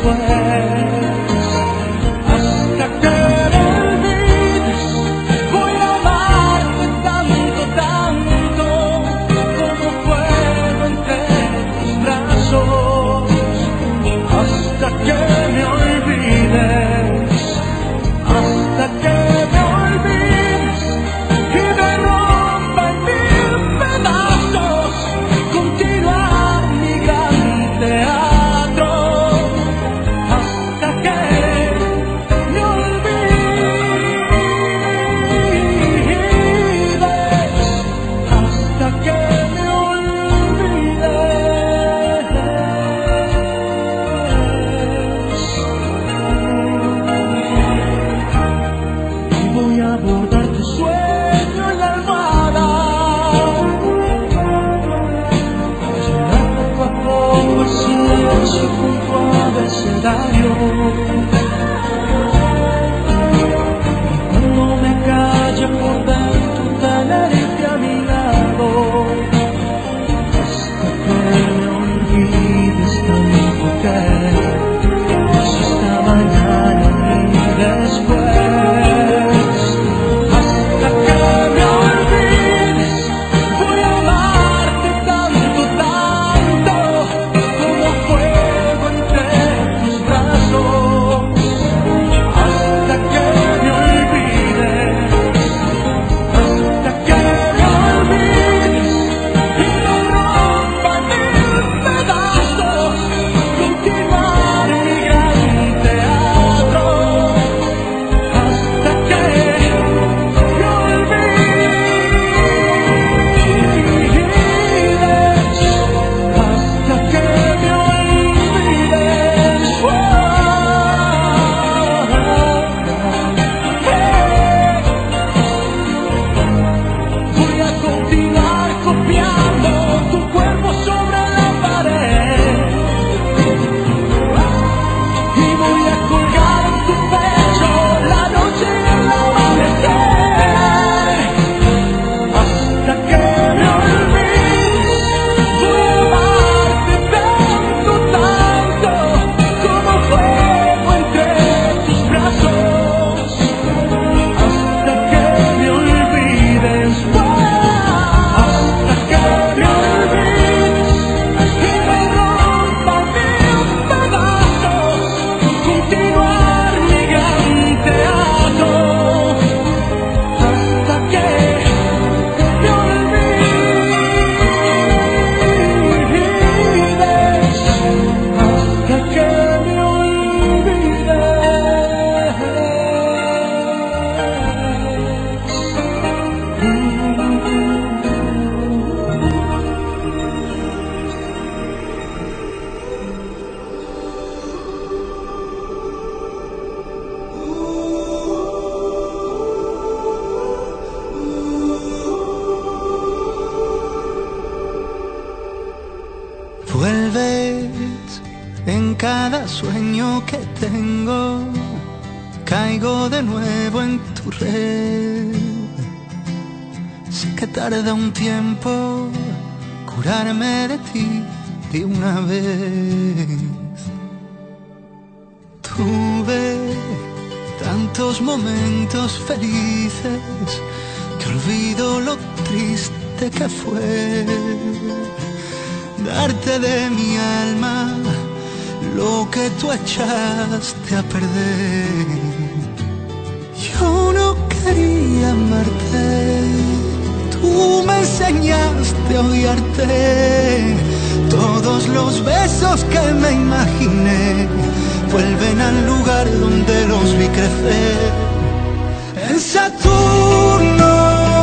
cada sueño que tengo, caigo de nuevo en tu red. Sé que tarda un tiempo curarme de ti de una vez. Tuve tantos momentos felices que olvido lo triste que fue darte de mi alma lo que tú echaste a perder. Yo no quería amarte, tú me enseñaste a odiarte. Todos los besos que me imaginé vuelven al lugar donde los vi crecer. En Saturno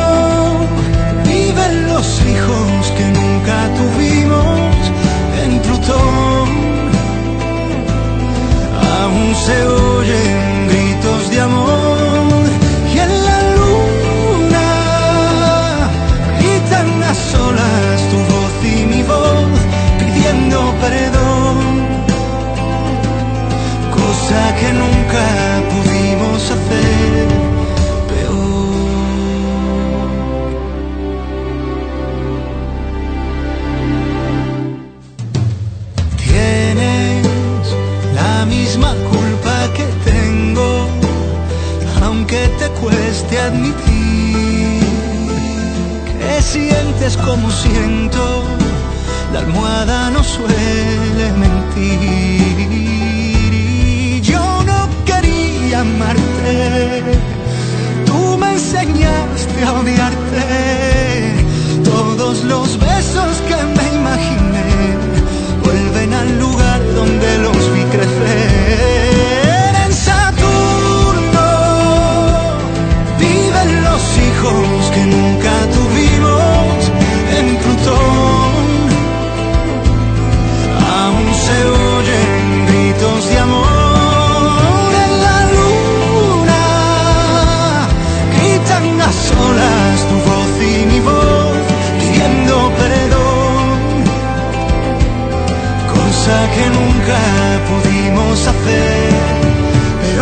viven los hijos que nunca tuvimos. En Plutón aún se oyen gritos de amor. Y en la luna gritan a solas tu voz y mi voz pidiendo perdón, cosa que nunca pudimos hacer. admitir que sientes como siento, la almohada no suele mentir. Y yo no quería amarte, tú me enseñaste a odiarte. Todos los besos que me imaginé vuelven al lugar donde los vi crecer. En Saturno viven los hijos que nunca tuvimos. En Plutón aún se oyen gritos de amor. En la luna gritan a solas tu voz y mi voz pidiendo perdón, cosa que nunca pudimos hacer. Pero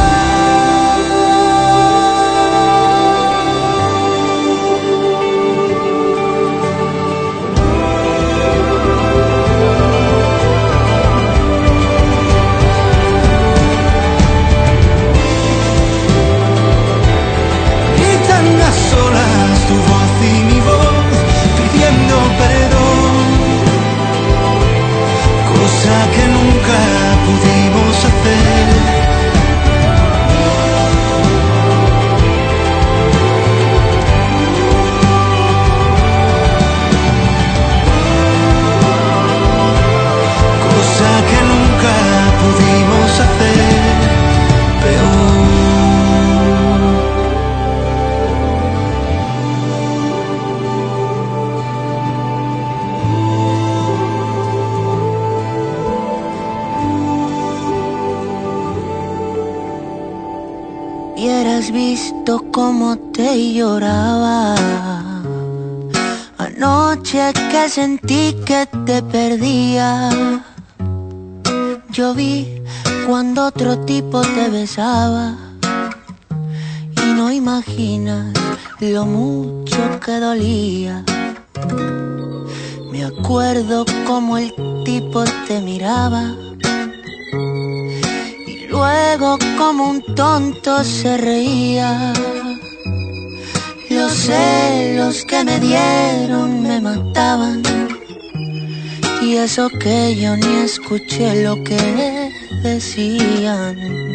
solas tu voz y mi voz pidiendo perdón, cosa que nunca pudimos hacer. Cosa que nunca pudimos hacer. Peor. Hubieras visto cómo te lloraba anoche que sentí que te perdía. Yo vi cuando otro tipo te besaba y no imaginas lo mucho que dolía. Me acuerdo cómo el tipo te miraba, luego como un tonto se reía. Los celos que me dieron me mataban, y eso que yo ni escuché lo que decían.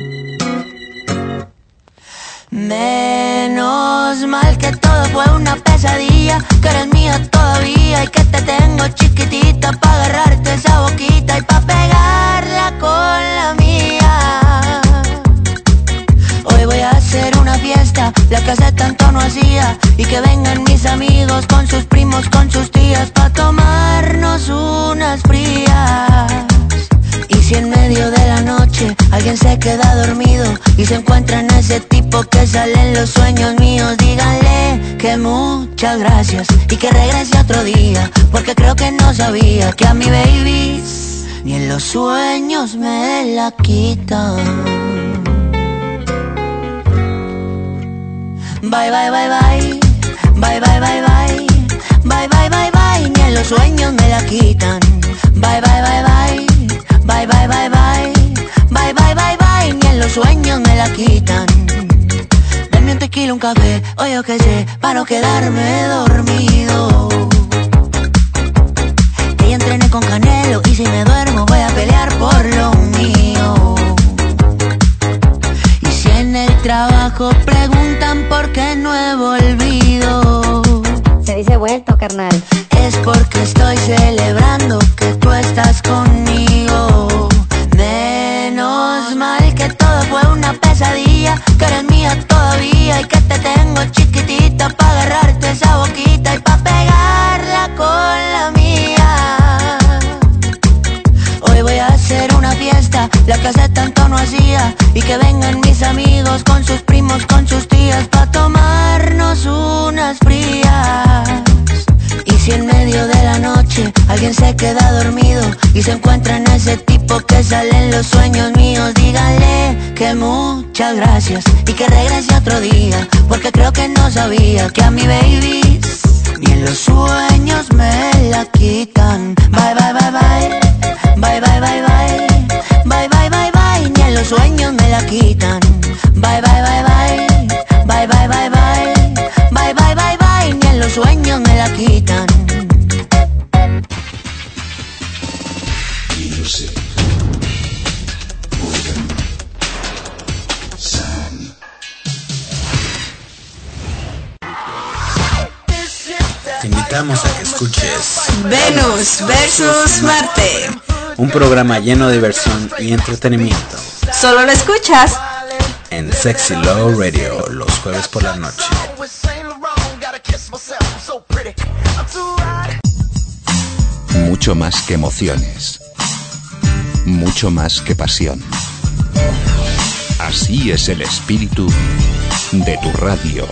Menos mal que todo fue una pesadilla, que eres mía todavía y que te tengo chiquitita pa' agarrarte esa boquita y pa' pegarla con la mía. Hoy voy a hacer una fiesta, la que hace tanto no hacía, y que vengan mis amigos con sus primos, con sus tías, pa' tomarnos unas frías. Y si en medio de la noche alguien se queda dormido y se encuentra en ese tipo que sale en los sueños míos, díganle que muchas gracias y que regrese otro día, porque creo que no sabía que a mi baby ni en los sueños me la quitan. Bye, bye, bye, bye, bye, bye, bye, bye, bye, bye, bye, bye, ni en los sueños me la quitan. Bye, bye, bye, bye, bye, bye, bye, bye, bye, bye, bye, bye, ni en los sueños me la quitan. Dame un tequila, un café, o yo qué sé, para no quedarme dormido. Que entrené con Canelo y si me duermo voy a pelear por lo mío. Y si en el trabajo preguntan por qué no he volvido, se dice vuelto, carnal. Es porque estoy celebrando que tú estás conmigo. Menos mal que todo fue una pesadilla, que eres mía todavía y que te tengo chiquitita pa' agarrarte esa boquita y pa' pegarla con la mía. Hoy voy a hacer una fiesta, la que hace tanto no hacía, y que vengan mis amigos con sus primos, con sus tías, pa' tomarnos unas frías. Y si en medio de la noche alguien se queda dormido y se encuentra en ese tipo que sale en los sueños míos, díganle que muchas gracias y que regrese otro día, porque creo que no sabía que a mi baby ni en los sueños me la quitan. Bye, bye, bye, bye, bye, bye, bye, bye, bye, bye, bye, bye, ni en los sueños me la quitan. Bye, bye, bye, bye, bye, bye, bye, bye. Te invitamos a que escuches Venus versus Marte, un programa lleno de diversión y entretenimiento. Solo lo escuchas en Sexy Love Radio los jueves por la noche. Mucho más que emociones. Mucho más que pasión. Así es el espíritu de tu radio.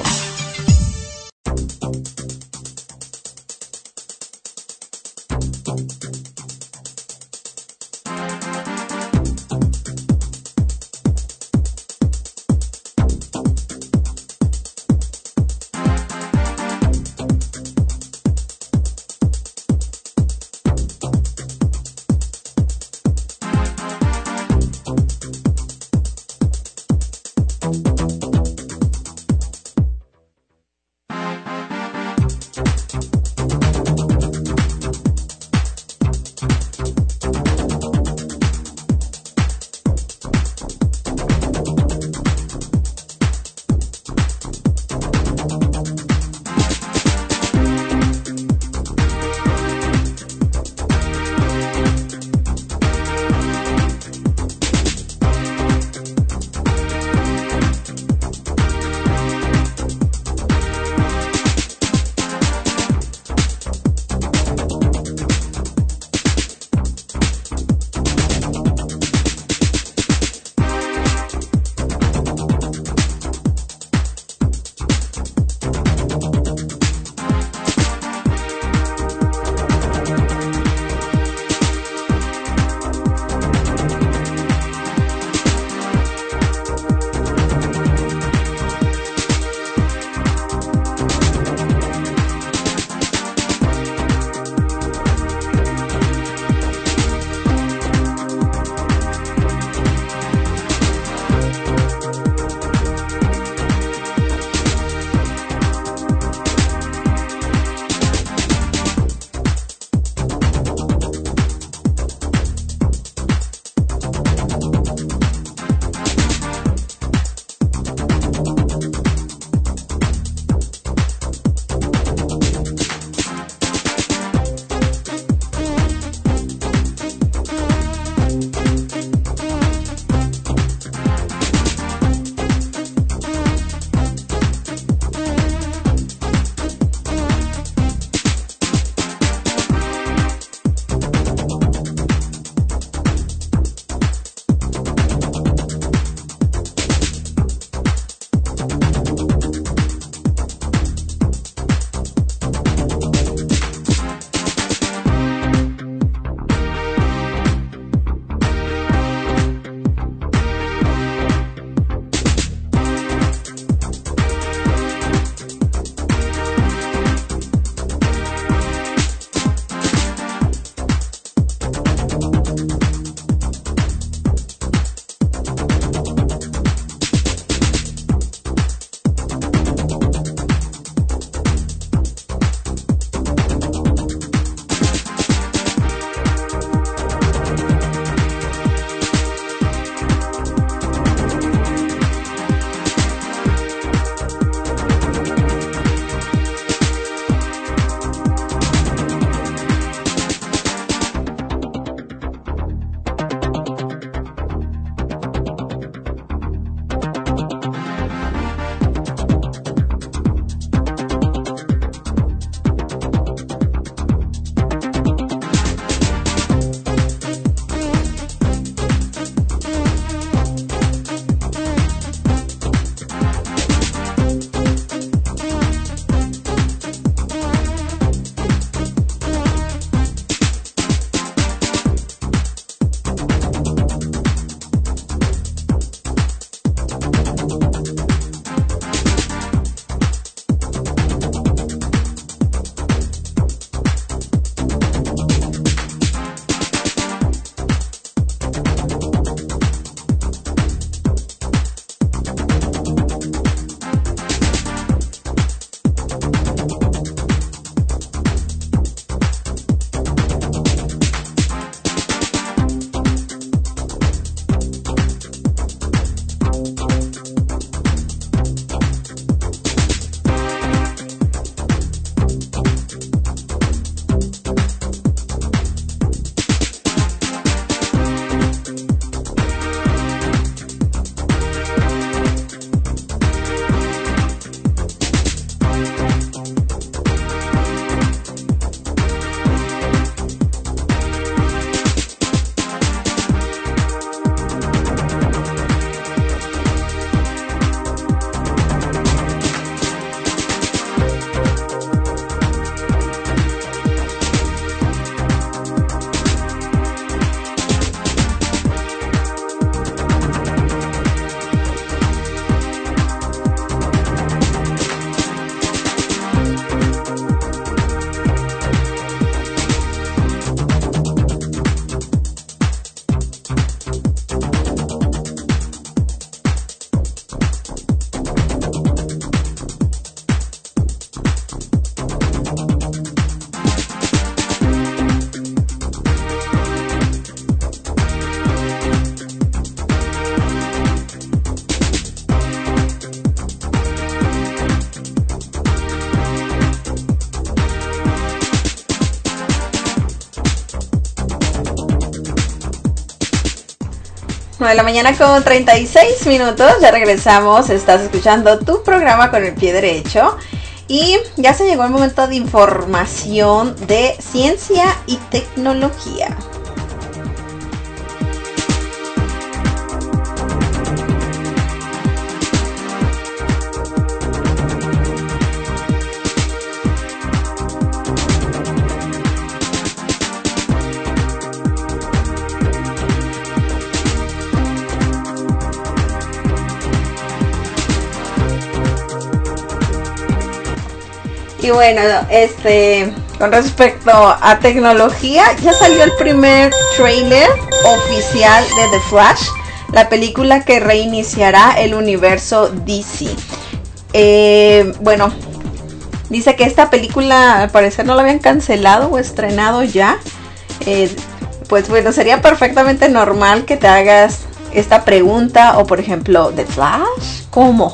nueve de la mañana con treinta y seis minutos, ya regresamos, estás escuchando tu programa con el pie derecho y ya se llegó el momento de información de ciencia y tecnología. Y bueno, este, con respecto a tecnología, ya salió el primer trailer oficial de The Flash, la película que reiniciará el universo D C. Eh, bueno, dice que esta película al parecer no la habían cancelado o estrenado ya. Eh, pues bueno, sería perfectamente normal que te hagas esta pregunta o por ejemplo, ¿The Flash? ¿Cómo?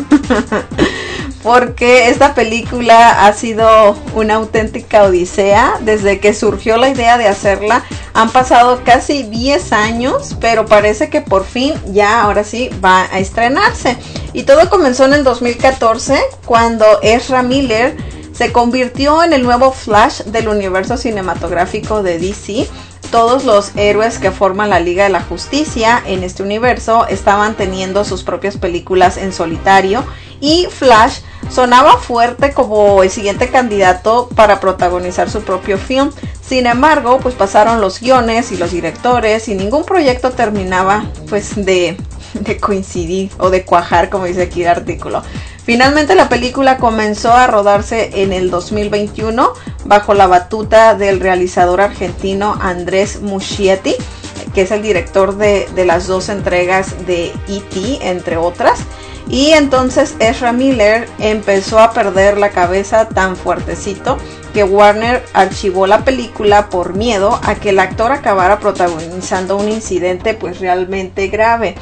Porque esta película ha sido una auténtica odisea. Desde que surgió la idea de hacerla han pasado casi diez años, pero parece que por fin ya ahora sí va a estrenarse. Y todo comenzó en el dos mil catorce cuando Ezra Miller se convirtió en el nuevo Flash del universo cinematográfico de D C. Todos los héroes que forman la Liga de la Justicia en este universo estaban teniendo sus propias películas en solitario y Flash sonaba fuerte como el siguiente candidato para protagonizar su propio film. Sin embargo, pues pasaron los guiones y los directores y ningún proyecto terminaba pues de, de coincidir o de cuajar, como dice aquí el artículo. Finalmente la película comenzó a rodarse en el dos mil veintiuno bajo la batuta del realizador argentino Andrés Muschietti, que es el director de, de las dos entregas de E T, entre otras. Y entonces Ezra Miller empezó a perder la cabeza tan fuertecito que Warner archivó la película por miedo a que el actor acabara protagonizando un incidente pues realmente grave.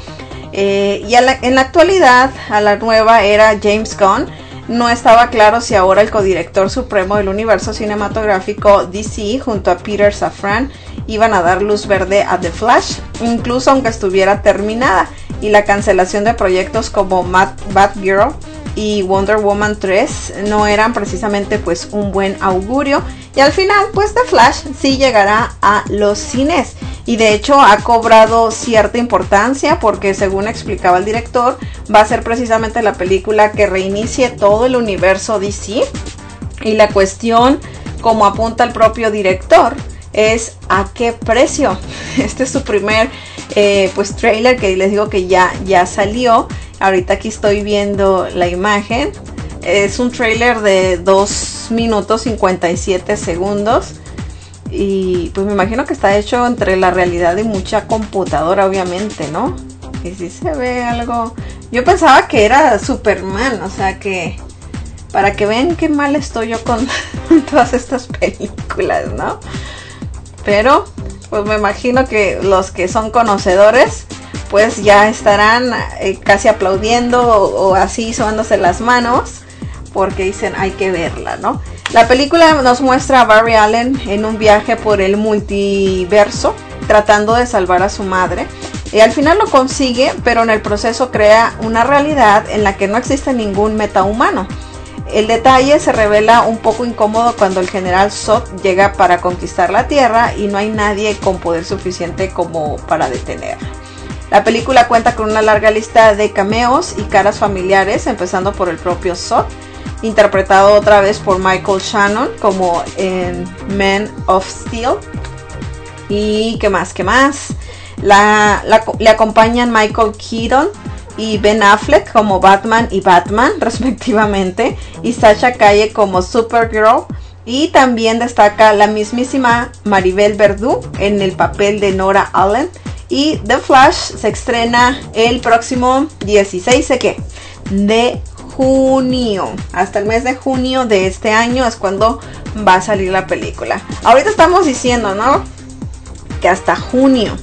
Eh, y a la, en la actualidad a la nueva era James Gunn no estaba claro si ahora el codirector supremo del universo cinematográfico D C junto a Peter Safran iban a dar luz verde a The Flash, incluso aunque estuviera terminada, y la cancelación de proyectos como Batgirl y Wonder Woman tres no eran precisamente pues un buen augurio, y al final pues The Flash sí llegará a los cines. Y de hecho ha cobrado cierta importancia porque, según explicaba el director, va a ser precisamente la película que reinicie todo el universo D C. Y la cuestión, como apunta el propio director, es a qué precio. Este es su primer eh, pues trailer que les digo que ya, ya salió. Ahorita aquí estoy viendo la imagen. Es un trailer de dos minutos cincuenta y siete segundos. Y pues me imagino que está hecho entre la realidad y mucha computadora, obviamente, ¿no? Y sí se ve algo... Yo pensaba que era Superman, o sea que... Para que vean qué mal estoy yo con todas estas películas, ¿no? Pero, pues me imagino que los que son conocedores, pues ya estarán eh, casi aplaudiendo o, o así sobándose las manos, porque dicen hay que verla, ¿no? La película nos muestra a Barry Allen en un viaje por el multiverso, tratando de salvar a su madre. Y al final lo consigue, pero en el proceso crea una realidad en la que no existe ningún metahumano. El detalle se revela un poco incómodo cuando el general Zod llega para conquistar la Tierra y no hay nadie con poder suficiente como para detenerla. La película cuenta con una larga lista de cameos y caras familiares, empezando por el propio Zod, interpretado otra vez por Michael Shannon como en Man of Steel. Y qué más, qué más. La, la, le acompañan Michael Keaton y Ben Affleck como Batman y Batman respectivamente, y Sasha Calle como Supergirl. Y también destaca la mismísima Maribel Verdú en el papel de Nora Allen. Y The Flash se estrena el próximo dieciséis ¿de qué? de junio. Hasta el mes de junio de este año es cuando va a salir la película. Ahorita estamos diciendo, ¿no?, que hasta junio.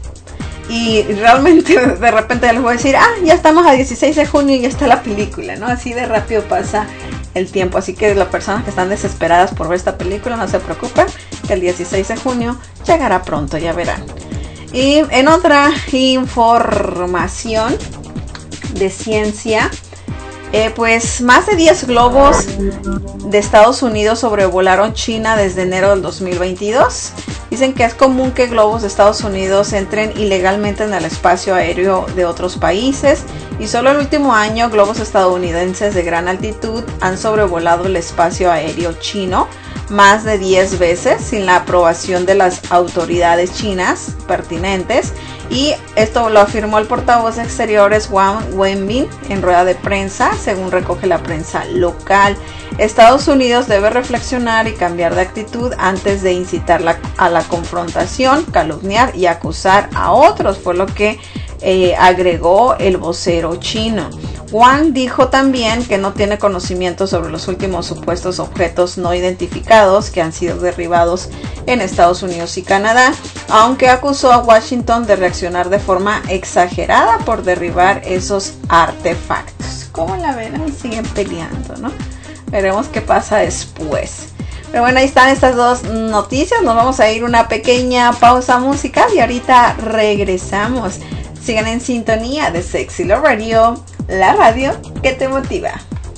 Y realmente de repente les voy a decir, ah, ya estamos a dieciséis de junio y ya está la película, ¿no? Así de rápido pasa el tiempo. Así que las personas que están desesperadas por ver esta película, no se preocupen, que el dieciséis de junio llegará pronto, ya verán. Y en otra información de ciencia, eh, pues más de diez globos de Estados Unidos sobrevolaron China desde enero del dos mil veintidós. Dicen que es común que globos de Estados Unidos entren ilegalmente en el espacio aéreo de otros países, y solo el último año globos estadounidenses de gran altitud han sobrevolado el espacio aéreo chino más de diez veces sin la aprobación de las autoridades chinas pertinentes. Y esto lo afirmó el portavoz de Exteriores Wang Wenbin en rueda de prensa, según recoge la prensa local. Estados Unidos debe reflexionar y cambiar de actitud antes de incitar la, a la confrontación, calumniar y acusar a otros, fue lo que eh, agregó el vocero chino. Wang dijo también que no tiene conocimiento sobre los últimos supuestos objetos no identificados que han sido derribados en Estados Unidos y Canadá, aunque acusó a Washington de reaccionar de forma exagerada por derribar esos artefactos. ¿Cómo la ven? Ahí siguen peleando, ¿no? Veremos qué pasa después. Pero bueno, ahí están estas dos noticias. Nos vamos a ir una pequeña pausa musical y ahorita regresamos. Sigan en sintonía de Sexy Love Radio, la radio que te motiva.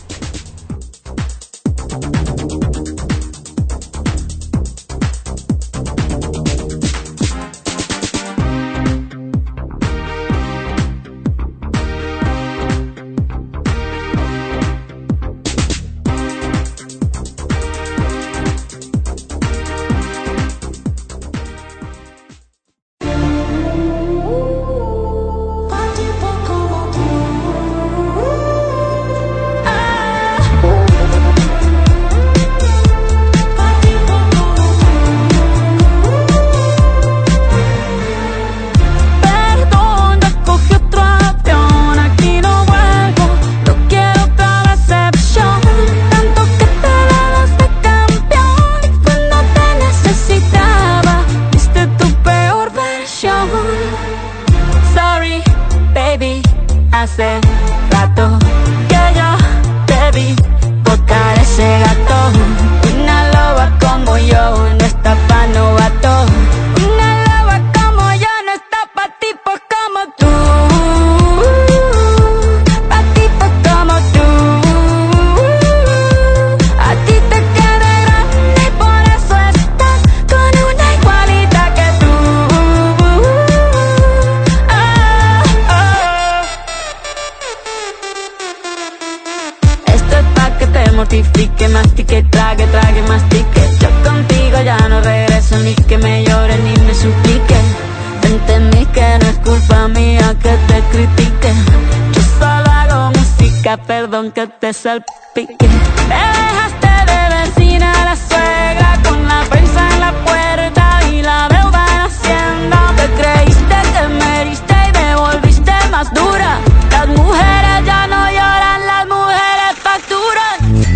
mortifique, mastique, trague, trague, mastique. Yo contigo ya no regreso, ni que me llore ni me suplique. Entendí que no es culpa mía que te critique. Yo solo hago música, perdón que te salpique. Me dejaste de vecina a la suegra, con la prensa en la puerta y la deuda en Hacienda. Te creíste que me heriste y me volviste más dura. Las mujeres ya no lloran, las mujeres facturan.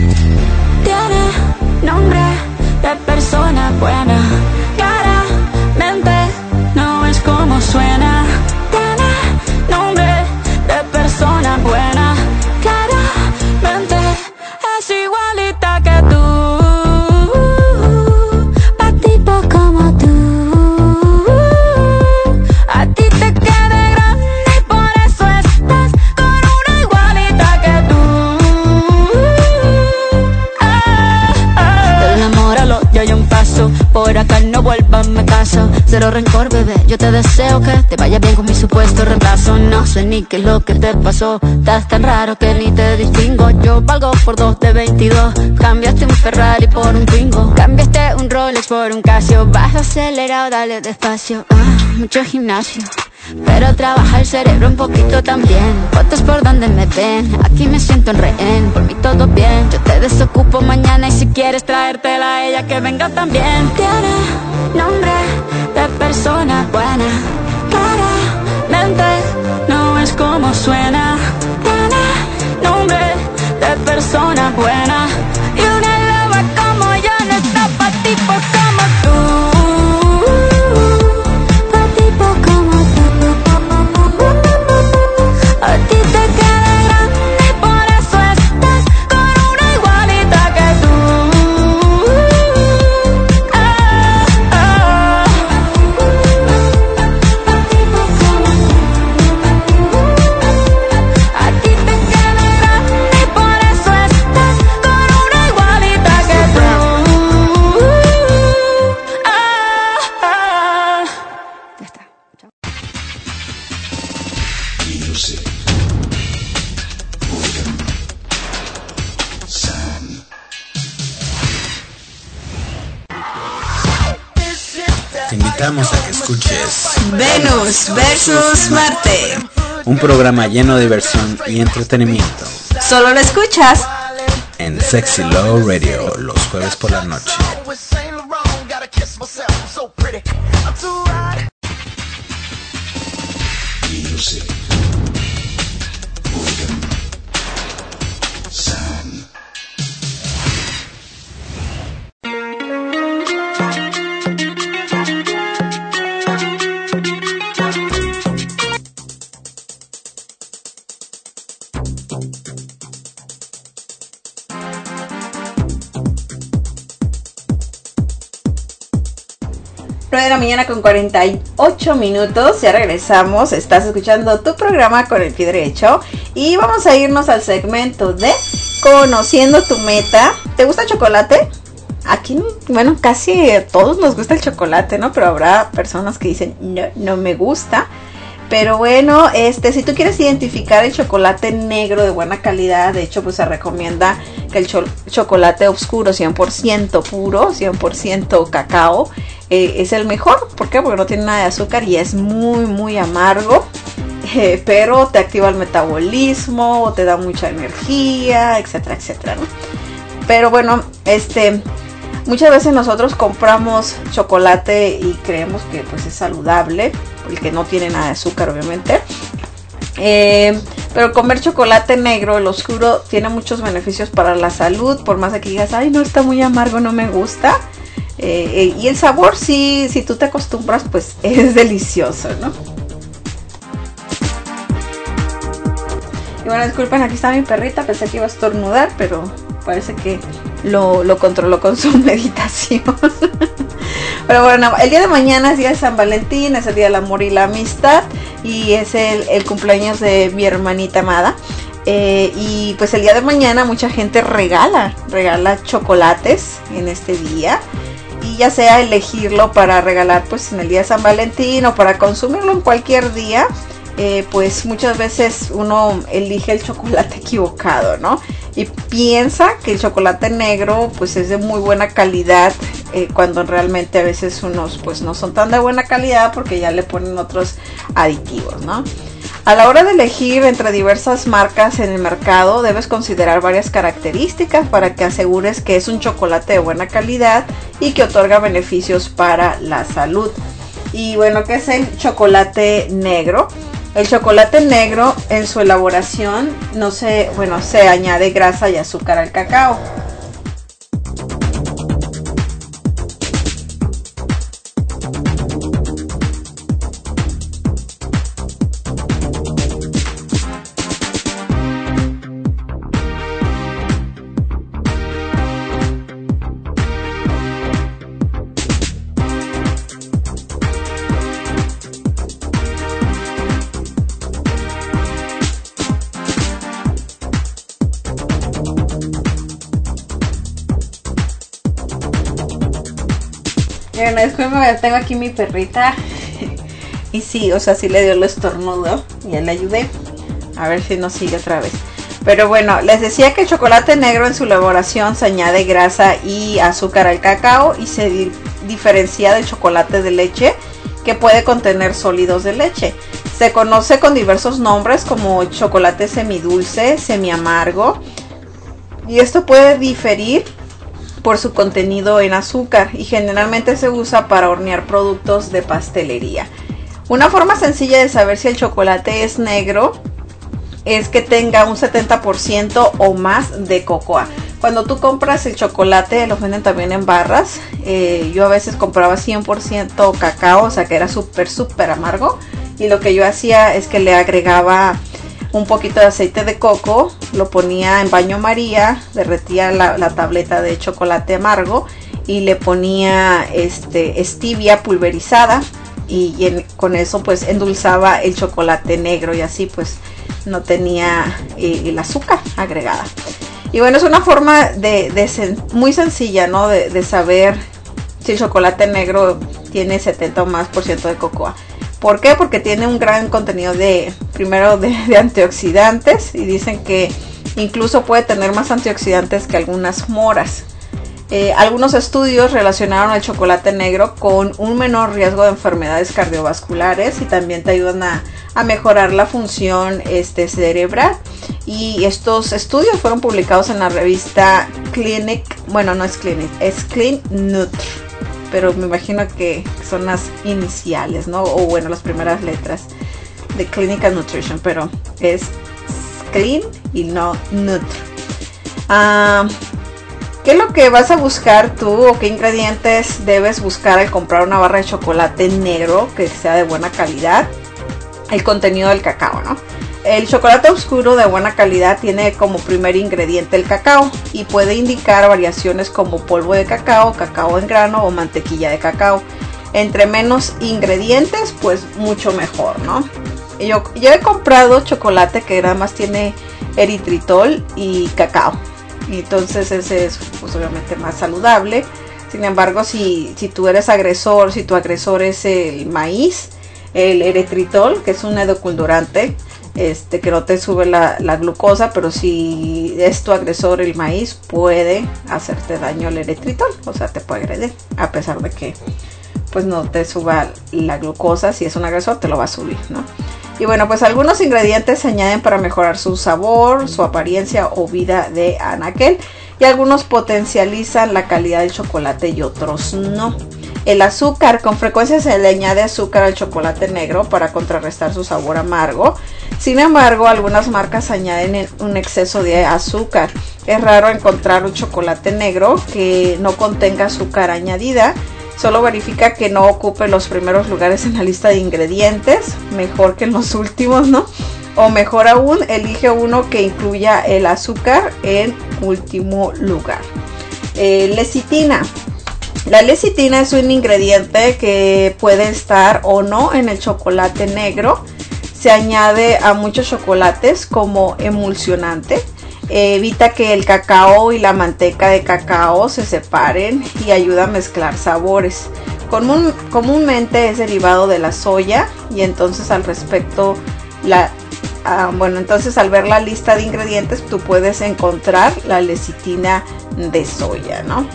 Tiene nombre de persona buena, claramente no es como suena. Tiene nombre de persona buena, claramente es igualita que tú. Pa' tipo como tú, a ti te queda grande y por eso estás con una igualita que tú. Ah, ah. Del amor al odio hay un paso, por acá no vuelvas, me caso. Cero rencor, bebé, yo te deseo que te vaya bien con mi supuesto reemplazo. No sé ni qué es lo que te pasó, estás tan raro que ni te distingo. Yo valgo por dos de veintidós, cambiaste un Ferrari por un Twingo. Cambiaste un Rolex por un Casio, vas acelerado, dale despacio. Ah, mucho gimnasio, pero trabaja el cerebro un poquito también. Fotos por donde me ven, aquí me siento en rehén. Por mí todo bien, yo te desocupo mañana y si quieres traértela a ella que venga también. Tiene nombre de persona buena, claramente no es como suena. Tiene nombre de persona buena y una loba como yo no está pa' tipos como tú. Pa' tipos como tú. A ti te queda grande y por eso estás con una igualita que tú. Ah, ah. Music. Boredom. Sound. Te invitamos a que escuches Venus versus Marte. Un programa lleno de diversión y entretenimiento. Solo lo escuchas en Sexy Love Radio los jueves por la noche. Music. Boredom. Sound. nueve de la mañana con cuarenta y ocho minutos, ya regresamos, estás escuchando tu programa con el pie derecho y vamos a irnos al segmento de Conociendo tu meta. ¿Te gusta el chocolate? Aquí, bueno, casi a todos nos gusta el chocolate, ¿no? Pero habrá personas que dicen, no, no me gusta. Pero bueno, este, si tú quieres identificar el chocolate negro de buena calidad, de hecho, pues se recomienda que el cho- chocolate oscuro, cien por ciento puro, cien por ciento cacao, eh, es el mejor. ¿Por qué? Porque no tiene nada de azúcar y es muy, muy amargo, eh, pero te activa el metabolismo, te da mucha energía, etcétera, etcétera, ¿no? Pero bueno, este... muchas veces nosotros compramos chocolate y creemos que pues es saludable, porque no tiene nada de azúcar obviamente. Eh, pero comer chocolate negro, el oscuro, tiene muchos beneficios para la salud, por más de que digas, ay no, está muy amargo, no me gusta. Eh, eh, y el sabor, sí, si tú te acostumbras, pues es delicioso, ¿no? Y bueno, disculpen, aquí está mi perrita, pensé que iba a estornudar, pero parece que lo, lo controló con su meditación. Pero bueno, el día de mañana es día de San Valentín, es el día del amor y la amistad, y es el, el cumpleaños de mi hermanita amada. Eh, y pues el día de mañana mucha gente regala, regala chocolates en este día. Y ya sea elegirlo para regalar pues en el día de San Valentín o para consumirlo en cualquier día. Eh, pues muchas veces uno elige el chocolate equivocado, ¿no? Y piensa que el chocolate negro pues es de muy buena calidad, eh, cuando realmente a veces unos pues no son tan de buena calidad porque ya le ponen otros aditivos, ¿no? A la hora de elegir entre diversas marcas en el mercado, debes considerar varias características para que asegures que es un chocolate de buena calidad y que otorga beneficios para la salud. Y bueno, ¿qué es el chocolate negro? El chocolate negro, en su elaboración, no se, bueno, se añade grasa y azúcar al cacao. Bueno, disculpen, tengo aquí mi perrita. Y sí, o sea, sí le dio el estornudo. Y ya le ayudé. A ver si no sigue otra vez. Pero bueno, les decía que el chocolate negro en su elaboración se añade grasa y azúcar al cacao. Y se di- diferencia del chocolate de leche, que puede contener sólidos de leche. Se conoce con diversos nombres como chocolate semidulce, semiamargo. Y esto puede diferir por su contenido en azúcar y generalmente se usa para hornear productos de pastelería. Una forma sencilla de saber si el chocolate es negro es que tenga un setenta por ciento o más de cocoa. Cuando tú compras el chocolate, lo venden también en barras. Eh, yo a veces compraba cien por ciento cacao, o sea que era súper, súper amargo. Y lo que yo hacía es que le agregaba un poquito de aceite de coco, lo ponía en baño María, derretía la, la tableta de chocolate amargo y le ponía este stevia pulverizada y, y en, con eso pues endulzaba el chocolate negro y así pues no tenía eh, el azúcar agregada. Y bueno, es una forma de, de sen, muy sencilla, ¿no? De, de saber si el chocolate negro tiene setenta o más por ciento de cocoa. ¿Por qué? Porque tiene un gran contenido de, primero de, de antioxidantes, y dicen que incluso puede tener más antioxidantes que algunas moras. Eh, algunos estudios relacionaron el chocolate negro con un menor riesgo de enfermedades cardiovasculares y también te ayudan a, a mejorar la función este, cerebral. Y estos estudios fueron publicados en la revista Clinic, bueno, no es Clinic, es Clean Nutri, pero me imagino que son las iniciales, ¿no? O bueno, las primeras letras de Clinical Nutrition, pero es Clean y no Nutri. Ah... ¿Qué es lo que vas a buscar tú o qué ingredientes debes buscar al comprar una barra de chocolate negro que sea de buena calidad? El contenido del cacao, ¿no? El chocolate oscuro de buena calidad tiene como primer ingrediente el cacao y puede indicar variaciones como polvo de cacao, cacao en grano o mantequilla de cacao. Entre menos ingredientes, pues mucho mejor, ¿no? Yo, yo he comprado chocolate que nada más tiene eritritol y cacao. Y entonces ese es pues, obviamente más saludable. Sin embargo, si, si tú eres agresor, si tu agresor es el maíz, el eritritol, que es un edulcorante, este, que no te sube la, la glucosa, pero si es tu agresor el maíz, puede hacerte daño el eritritol, o sea, te puede agredir, a pesar de que pues no te suba la glucosa. Si es un agresor, te lo va a subir, ¿no? Y bueno, pues algunos ingredientes se añaden para mejorar su sabor, su apariencia o vida de anaquel. Y algunos potencializan la calidad del chocolate y otros no. El azúcar, con frecuencia se le añade azúcar al chocolate negro para contrarrestar su sabor amargo. Sin embargo, algunas marcas añaden un exceso de azúcar. Es raro encontrar un chocolate negro que no contenga azúcar añadida. Solo verifica que no ocupe los primeros lugares en la lista de ingredientes, mejor que en los últimos, ¿no? O mejor aún, elige uno que incluya el azúcar en último lugar. Eh, lecitina. La lecitina es un ingrediente que puede estar o no en el chocolate negro. Se añade a muchos chocolates como emulsionante. Evita que el cacao y la manteca de cacao se separen y ayuda a mezclar sabores. Común, comúnmente es derivado de la soya y entonces al respecto, la, ah, bueno, entonces al ver la lista de ingredientes tú puedes encontrar la lecitina de soya, ¿no?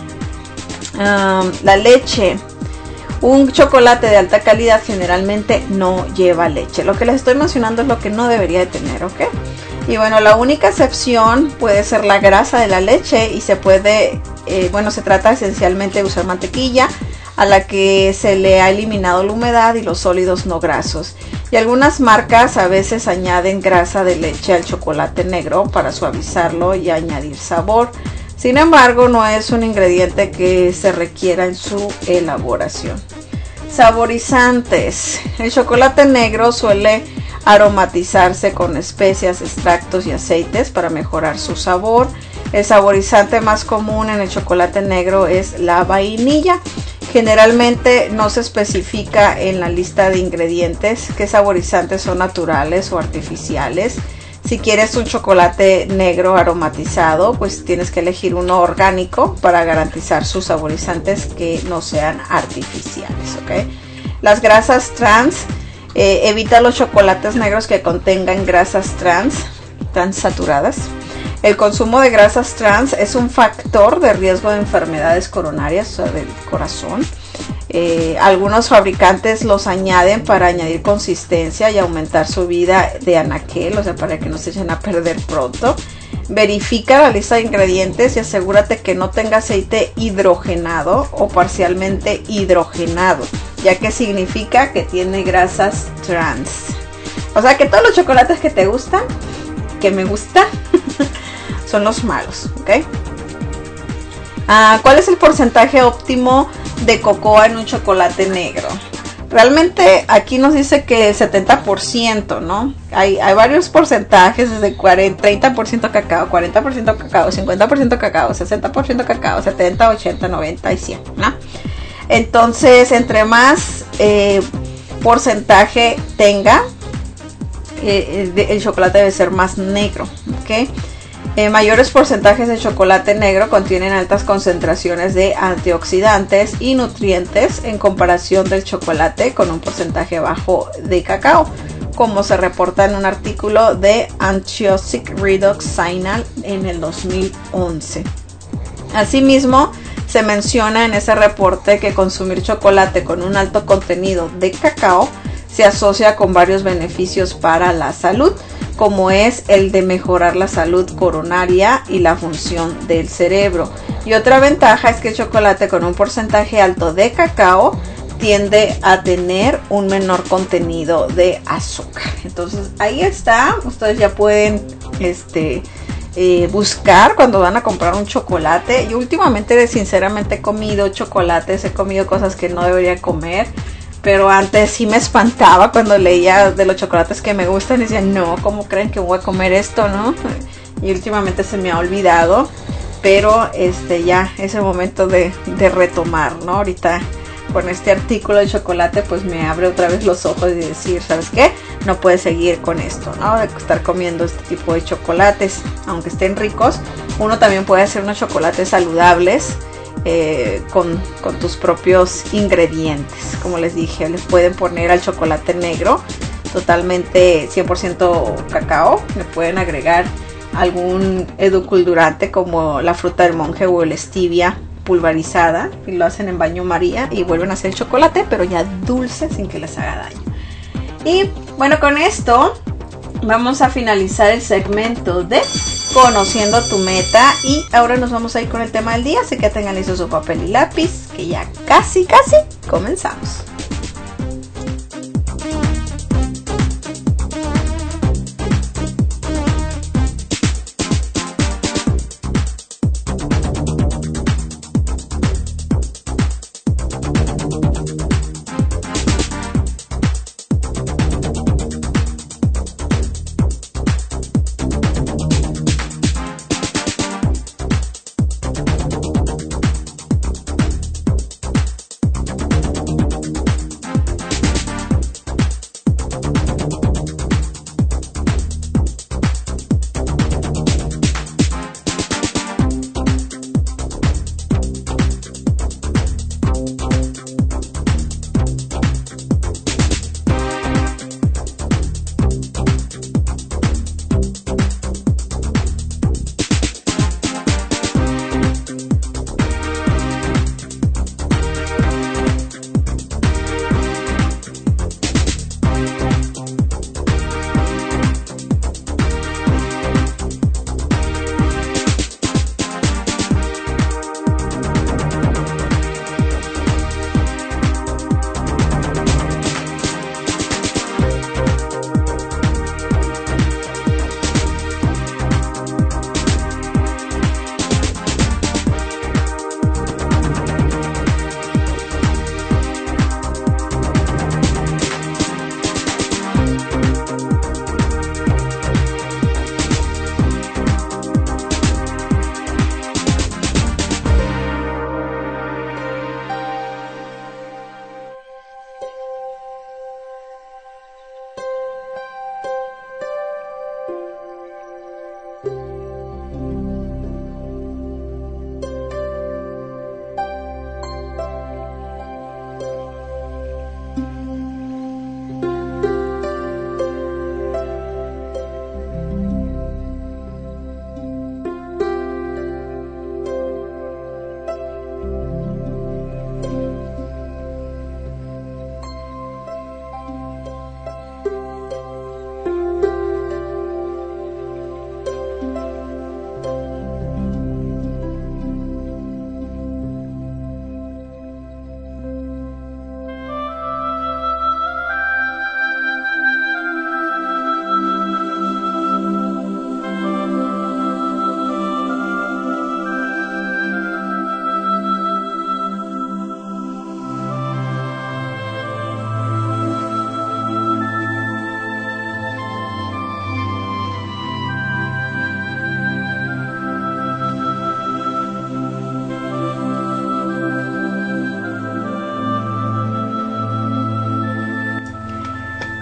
Um, la leche. Un chocolate de alta calidad generalmente no lleva leche. Lo que les estoy mencionando es lo que no debería de tener, ¿ok? Y bueno, la única excepción puede ser la grasa de la leche y se puede, eh, bueno, se trata esencialmente de usar mantequilla a la que se le ha eliminado la humedad y los sólidos no grasos. Y algunas marcas a veces añaden grasa de leche al chocolate negro para suavizarlo y añadir sabor. Sin embargo, no es un ingrediente que se requiera en su elaboración. Saborizantes. El chocolate negro suele aromatizarse con especias, extractos y aceites para mejorar su sabor. El saborizante más común en el chocolate negro es la vainilla. Generalmente no se especifica en la lista de ingredientes qué saborizantes son naturales o artificiales. Si quieres un chocolate negro aromatizado, pues tienes que elegir uno orgánico para garantizar sus saborizantes que no sean artificiales, ¿ok? Las grasas trans. Eh, evita los chocolates negros que contengan grasas trans, transaturadas. El consumo de grasas trans es un factor de riesgo de enfermedades coronarias, o sea, del corazón. Eh, algunos fabricantes los añaden para añadir consistencia y aumentar su vida de anaquel, o sea, para que no se echen a perder pronto. Verifica la lista de ingredientes y asegúrate que no tenga aceite hidrogenado o parcialmente hidrogenado, ya que significa que tiene grasas trans. O sea que todos los chocolates que te gustan, que me gustan, son los malos, ¿ok? Ah, ¿cuál es el porcentaje óptimo de cocoa en un chocolate negro? Realmente aquí nos dice que el setenta por ciento, ¿no? Hay, hay varios porcentajes, desde cuarenta, treinta por ciento cacao, cuarenta por ciento cacao, cincuenta por ciento cacao, sesenta por ciento cacao, setenta, ochenta, noventa y cien, ¿no? Entonces, entre más eh, porcentaje tenga, eh, el chocolate debe ser más negro, ¿ok? Eh, mayores porcentajes de chocolate negro contienen altas concentraciones de antioxidantes y nutrientes en comparación del chocolate con un porcentaje bajo de cacao, como se reporta en un artículo de Antioxic Redox Signal en el dos mil once. Asimismo, se menciona en ese reporte que consumir chocolate con un alto contenido de cacao se asocia con varios beneficios para la salud, como es el de mejorar la salud coronaria y la función del cerebro. Y otra ventaja es que el chocolate con un porcentaje alto de cacao tiende a tener un menor contenido de azúcar. Entonces ahí está, ustedes ya pueden este eh, buscar cuando van a comprar un chocolate. Yo últimamente sinceramente he comido chocolates, he comido cosas que no debería comer, pero antes sí me espantaba cuando leía de los chocolates que me gustan y decía, no, ¿cómo creen que voy a comer esto, no? Y últimamente se me ha olvidado, pero este ya es el momento de, de retomar, ¿no? Ahorita con este artículo de chocolate pues me abre otra vez los ojos y decir, ¿sabes qué? No puedes seguir con esto, ¿no? De estar comiendo este tipo de chocolates, aunque estén ricos. Uno también puede hacer unos chocolates saludables eh, con, con tus propios ingredientes. Como les dije, les pueden poner al chocolate negro totalmente cien por ciento cacao, le pueden agregar algún edulcorante como la fruta del monje o el stevia pulverizada y lo hacen en baño María y vuelven a hacer chocolate, pero ya dulce, sin que les haga daño. Y bueno, con esto vamos a finalizar el segmento de Conociendo tu Meta y ahora nos vamos a ir con el tema del día, así que tengan listo su papel y lápiz, que ya casi casi comenzamos.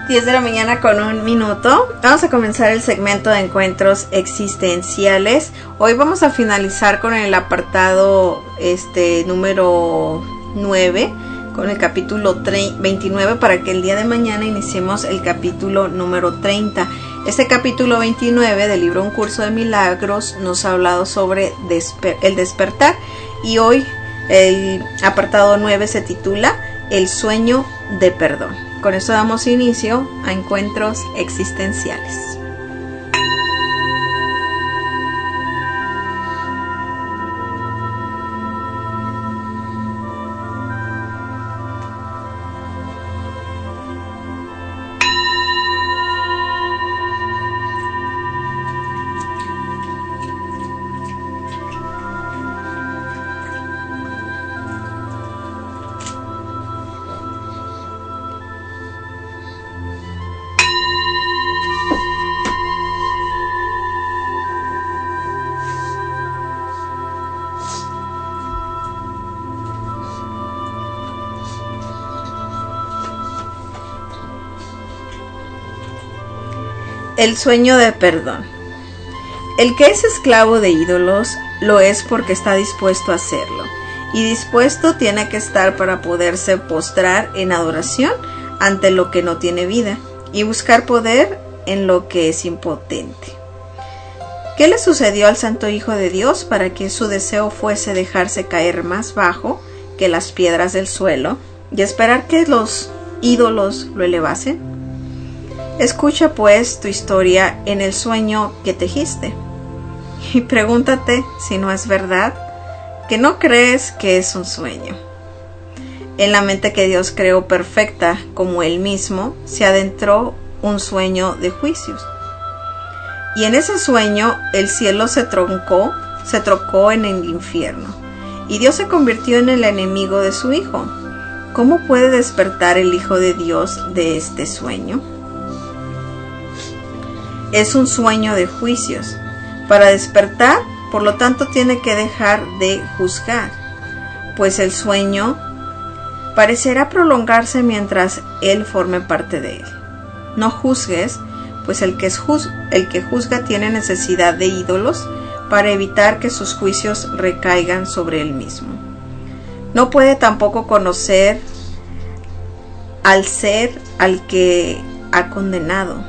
diez de la mañana con un minuto. Vamos a comenzar el segmento de encuentros existenciales. Hoy vamos a finalizar con el apartado este número nueve, con el capítulo veintinueve, para que el día de mañana iniciemos el capítulo número treinta. Este capítulo veintinueve del libro Un Curso de Milagros nos ha hablado sobre desper- el despertar, y hoy el apartado nueve se titula El sueño de perdón. Con esto damos inicio a encuentros existenciales. El sueño de perdón. El que es esclavo de ídolos lo es porque está dispuesto a hacerlo, y dispuesto tiene que estar para poderse postrar en adoración ante lo que no tiene vida y buscar poder en lo que es impotente. ¿Qué le sucedió al Santo Hijo de Dios para que su deseo fuese dejarse caer más bajo que las piedras del suelo y esperar que los ídolos lo elevasen? Escucha pues tu historia en el sueño que tejiste y pregúntate si no es verdad que no crees que es un sueño. En la mente que Dios creó perfecta como Él mismo se adentró un sueño de juicios, y en ese sueño el cielo se troncó, se trocó en el infierno, y Dios se convirtió en el enemigo de su Hijo. ¿Cómo puede despertar el Hijo de Dios de este sueño? Es un sueño de juicios. Para despertar, por lo tanto, tiene que dejar de juzgar, pues el sueño parecerá prolongarse mientras él forme parte de él. No juzgues, pues el que, es juz- el que juzga tiene necesidad de ídolos para evitar que sus juicios recaigan sobre él mismo. No puede tampoco conocer al ser al que ha condenado.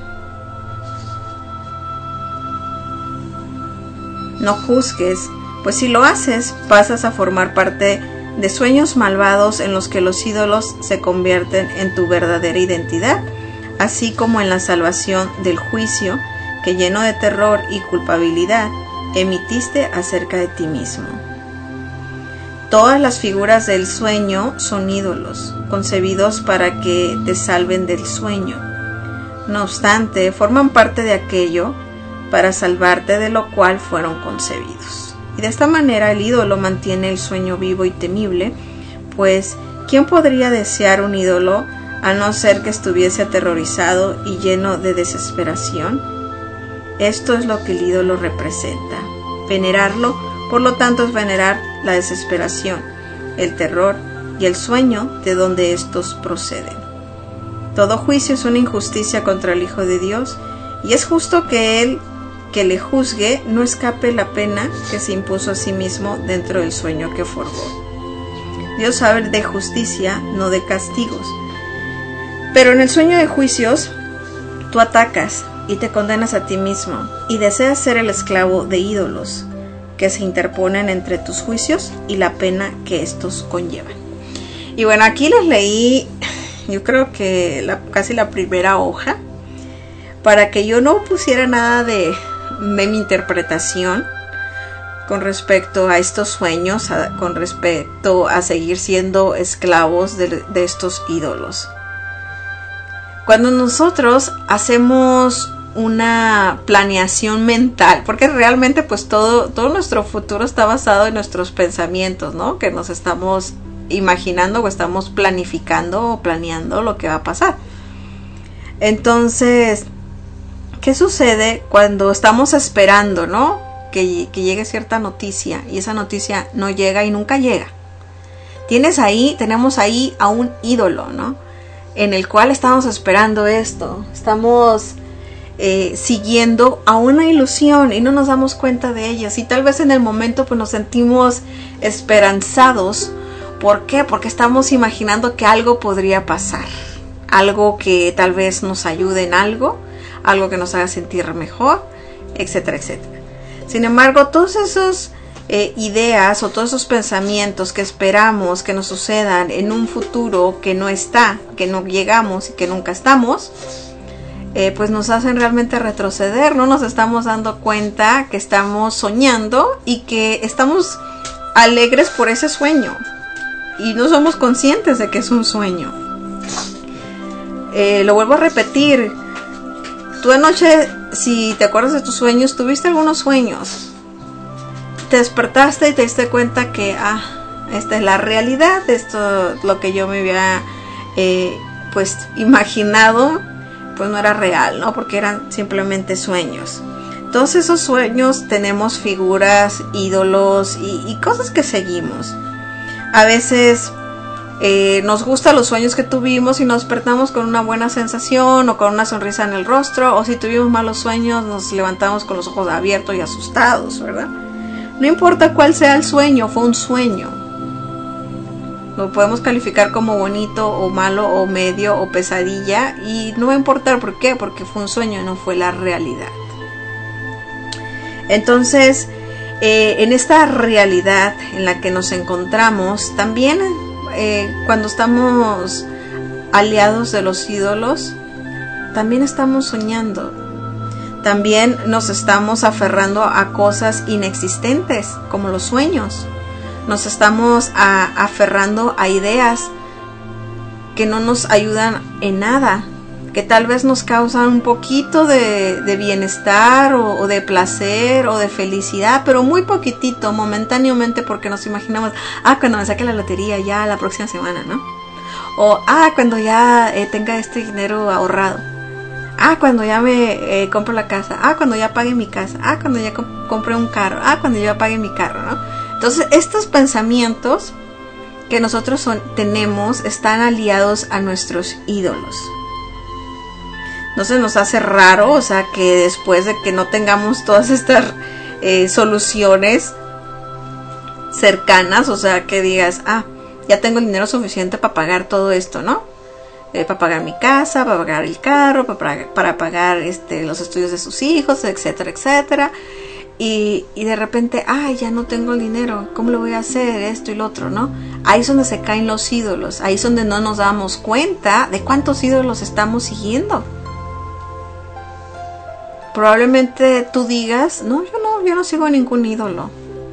No juzgues, pues si lo haces, pasas a formar parte de sueños malvados en los que los ídolos se convierten en tu verdadera identidad, así como en la salvación del juicio que, lleno de terror y culpabilidad, emitiste acerca de ti mismo. Todas las figuras del sueño son ídolos, concebidos para que te salven del sueño. No obstante, forman parte de aquello para salvarte de lo cual fueron concebidos. Y de esta manera el ídolo mantiene el sueño vivo y temible, pues ¿quién podría desear un ídolo a no ser que estuviese aterrorizado y lleno de desesperación? Esto es lo que el ídolo representa. Venerarlo, por lo tanto, es venerar la desesperación, el terror y el sueño de donde estos proceden. Todo juicio es una injusticia contra el Hijo de Dios, y es justo que él que le juzgue no escape la pena que se impuso a sí mismo dentro del sueño que forjó. Dios sabe de justicia, no de castigos. Pero en el sueño de juicios, tú atacas y te condenas a ti mismo, y deseas ser el esclavo de ídolos que se interponen entre tus juicios y la pena que estos conllevan. Y bueno, aquí les leí, yo creo que la, casi la primera hoja, para que yo no pusiera nada de de mi interpretación con respecto a estos sueños, a, con respecto a seguir siendo esclavos de, de estos ídolos. Cuando nosotros hacemos una planeación mental, porque realmente pues todo, todo nuestro futuro está basado en nuestros pensamientos, ¿no? Que nos estamos imaginando o estamos planificando o planeando lo que va a pasar. Entonces, ¿qué sucede cuando estamos esperando, ¿no? Que, que llegue cierta noticia y esa noticia no llega y nunca llega? Tienes ahí, tenemos ahí a un ídolo, ¿no? en el cual estamos esperando esto, estamos eh, siguiendo a una ilusión y no nos damos cuenta de ellas, y tal vez en el momento pues nos sentimos esperanzados. ¿Por qué? Porque estamos imaginando que algo podría pasar, algo que tal vez nos ayude en algo, algo que nos haga sentir mejor, etcétera, etcétera. Sin embargo, todos esos eh, ideas o todos esos pensamientos que esperamos que nos sucedan en un futuro que no está, que no llegamos y que nunca estamos, eh, pues nos hacen realmente retroceder. No nos estamos dando cuenta que estamos soñando y que estamos alegres por ese sueño y no somos conscientes de que es un sueño. Eh, lo vuelvo a repetir. Tú anoche, si te acuerdas de tus sueños, tuviste algunos sueños. Te despertaste y te diste cuenta que, ah, esta es la realidad, esto lo que yo me había, eh, pues, imaginado, pues no era real, ¿no? Porque eran simplemente sueños. Todos esos sueños tenemos figuras, ídolos y, y cosas que seguimos. A veces eh, nos gustan los sueños que tuvimos y nos despertamos con una buena sensación o con una sonrisa en el rostro, o si tuvimos malos sueños nos levantamos con los ojos abiertos y asustados, ¿verdad? No importa cuál sea el sueño, fue un sueño. Lo podemos calificar como bonito o malo o medio o pesadilla y no va a importar. ¿Por qué? Porque fue un sueño, no fue la realidad. Entonces, eh, en esta realidad en la que nos encontramos, también eh, cuando estamos aliados de los ídolos, también estamos soñando. También nos estamos aferrando a cosas inexistentes, como los sueños. Nos estamos a, aferrando a ideas que no nos ayudan en nada, que tal vez nos causan un poquito de, de bienestar o, o de placer o de felicidad, pero muy poquitito, momentáneamente, porque nos imaginamos, ah, cuando me saque la lotería ya la próxima semana, ¿no? O, ah, cuando ya eh, tenga este dinero ahorrado. Ah, cuando ya me eh, compro la casa. Ah, cuando ya pague mi casa. Ah, cuando ya comp- compre un carro. Ah, cuando ya pague mi carro, ¿no? Entonces, estos pensamientos que nosotros son, tenemos están aliados a nuestros ídolos. No se nos hace raro, o sea, que después de que no tengamos todas estas eh, soluciones cercanas, o sea, que digas, ah, ya tengo el dinero suficiente para pagar todo esto, ¿no? Eh, para pagar mi casa, para pagar el carro, para pagar, para pagar este, los estudios de sus hijos, etcétera, etcétera. Y, y de repente, ay, ya no tengo el dinero, ¿cómo lo voy a hacer? Esto y lo otro, ¿no? Ahí es donde se caen los ídolos, ahí es donde no nos damos cuenta de cuántos ídolos estamos siguiendo. Probablemente tú digas, no, yo no, yo no sigo a ningún ídolo.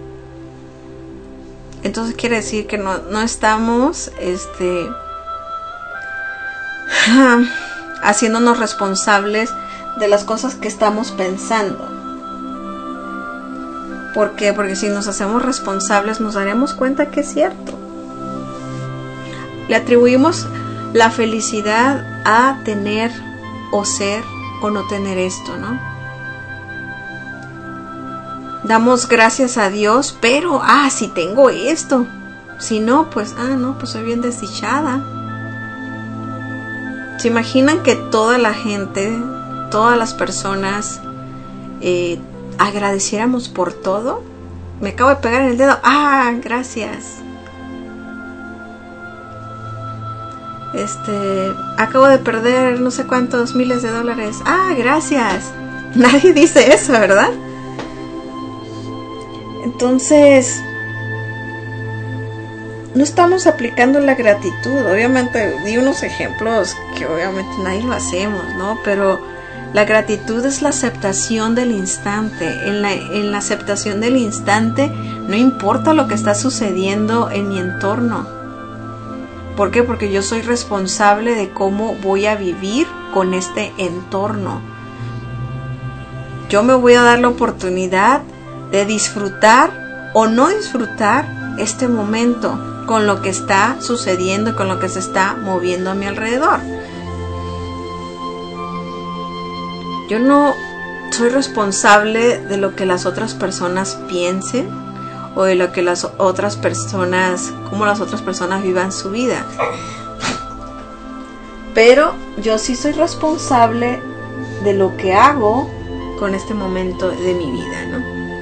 Entonces quiere decir que no, no estamos, este... haciéndonos responsables de las cosas que estamos pensando. ¿Por qué? Porque si nos hacemos responsables nos daremos cuenta que es cierto. Le atribuimos la felicidad a tener o ser o no tener esto, ¿no? Damos gracias a Dios, pero, ah, si tengo esto. Si no, pues, ah, no, pues soy bien desdichada. ¿Se imaginan que toda la gente, todas las personas eh, agradeciéramos por todo? Me acabo de pegar en el dedo. ¡Ah, gracias! Este, acabo de perder no sé cuántos miles de dólares. ¡Ah, gracias! Nadie dice eso, ¿verdad? Entonces, no estamos aplicando la gratitud. Obviamente di unos ejemplos que obviamente nadie lo hacemos, ¿no? Pero la gratitud es la aceptación del instante. En la, en la aceptación del instante no importa lo que está sucediendo en mi entorno. ¿Por qué? Porque yo soy responsable de cómo voy a vivir con este entorno. Yo me voy a dar la oportunidad de disfrutar o no disfrutar este momento con lo que está sucediendo y con lo que se está moviendo a mi alrededor. Yo no soy responsable de lo que las otras personas piensen o de lo que las otras personas, cómo las otras personas vivan su vida. pero yo sí soy responsable de lo que hago con este momento de mi vida, ¿no?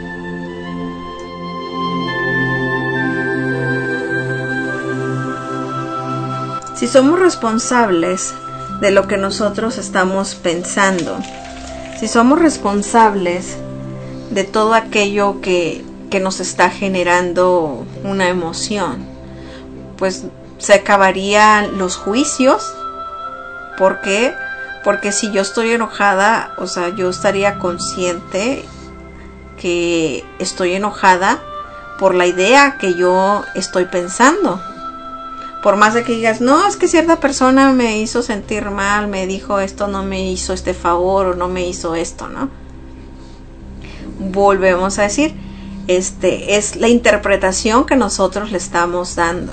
Si somos responsables de lo que nosotros estamos pensando, si somos responsables de todo aquello que, que nos está generando una emoción, pues se acabarían los juicios. ¿Por qué? Porque si yo estoy enojada, o sea, yo estaría consciente que estoy enojada por la idea que yo estoy pensando. Por más de que digas, no, es que cierta persona me hizo sentir mal, me dijo esto, no me hizo este favor o no me hizo esto, ¿no? Volvemos a decir, este es la interpretación que nosotros le estamos dando.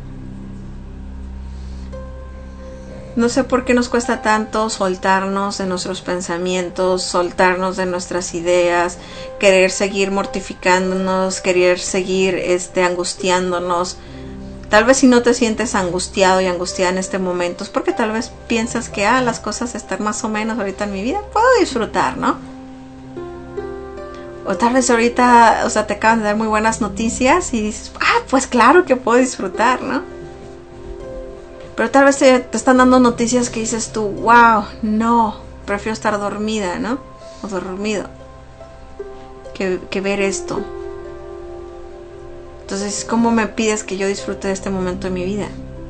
No sé por qué nos cuesta tanto soltarnos de nuestros pensamientos, soltarnos de nuestras ideas, querer seguir mortificándonos, querer seguir este, angustiándonos. Tal vez si no te sientes angustiado y angustiada en este momento es porque tal vez piensas que ah, las cosas están más o menos ahorita en mi vida, puedo disfrutar, ¿no? O tal vez ahorita, o sea, te acaban de dar muy buenas noticias y dices, ah, pues claro que puedo disfrutar, ¿no? Pero tal vez te, te están dando noticias que dices tú, wow, no, prefiero estar dormida, ¿no? O dormido que, que ver esto. Entonces, ¿cómo me pides que yo disfrute de este momento de mi vida?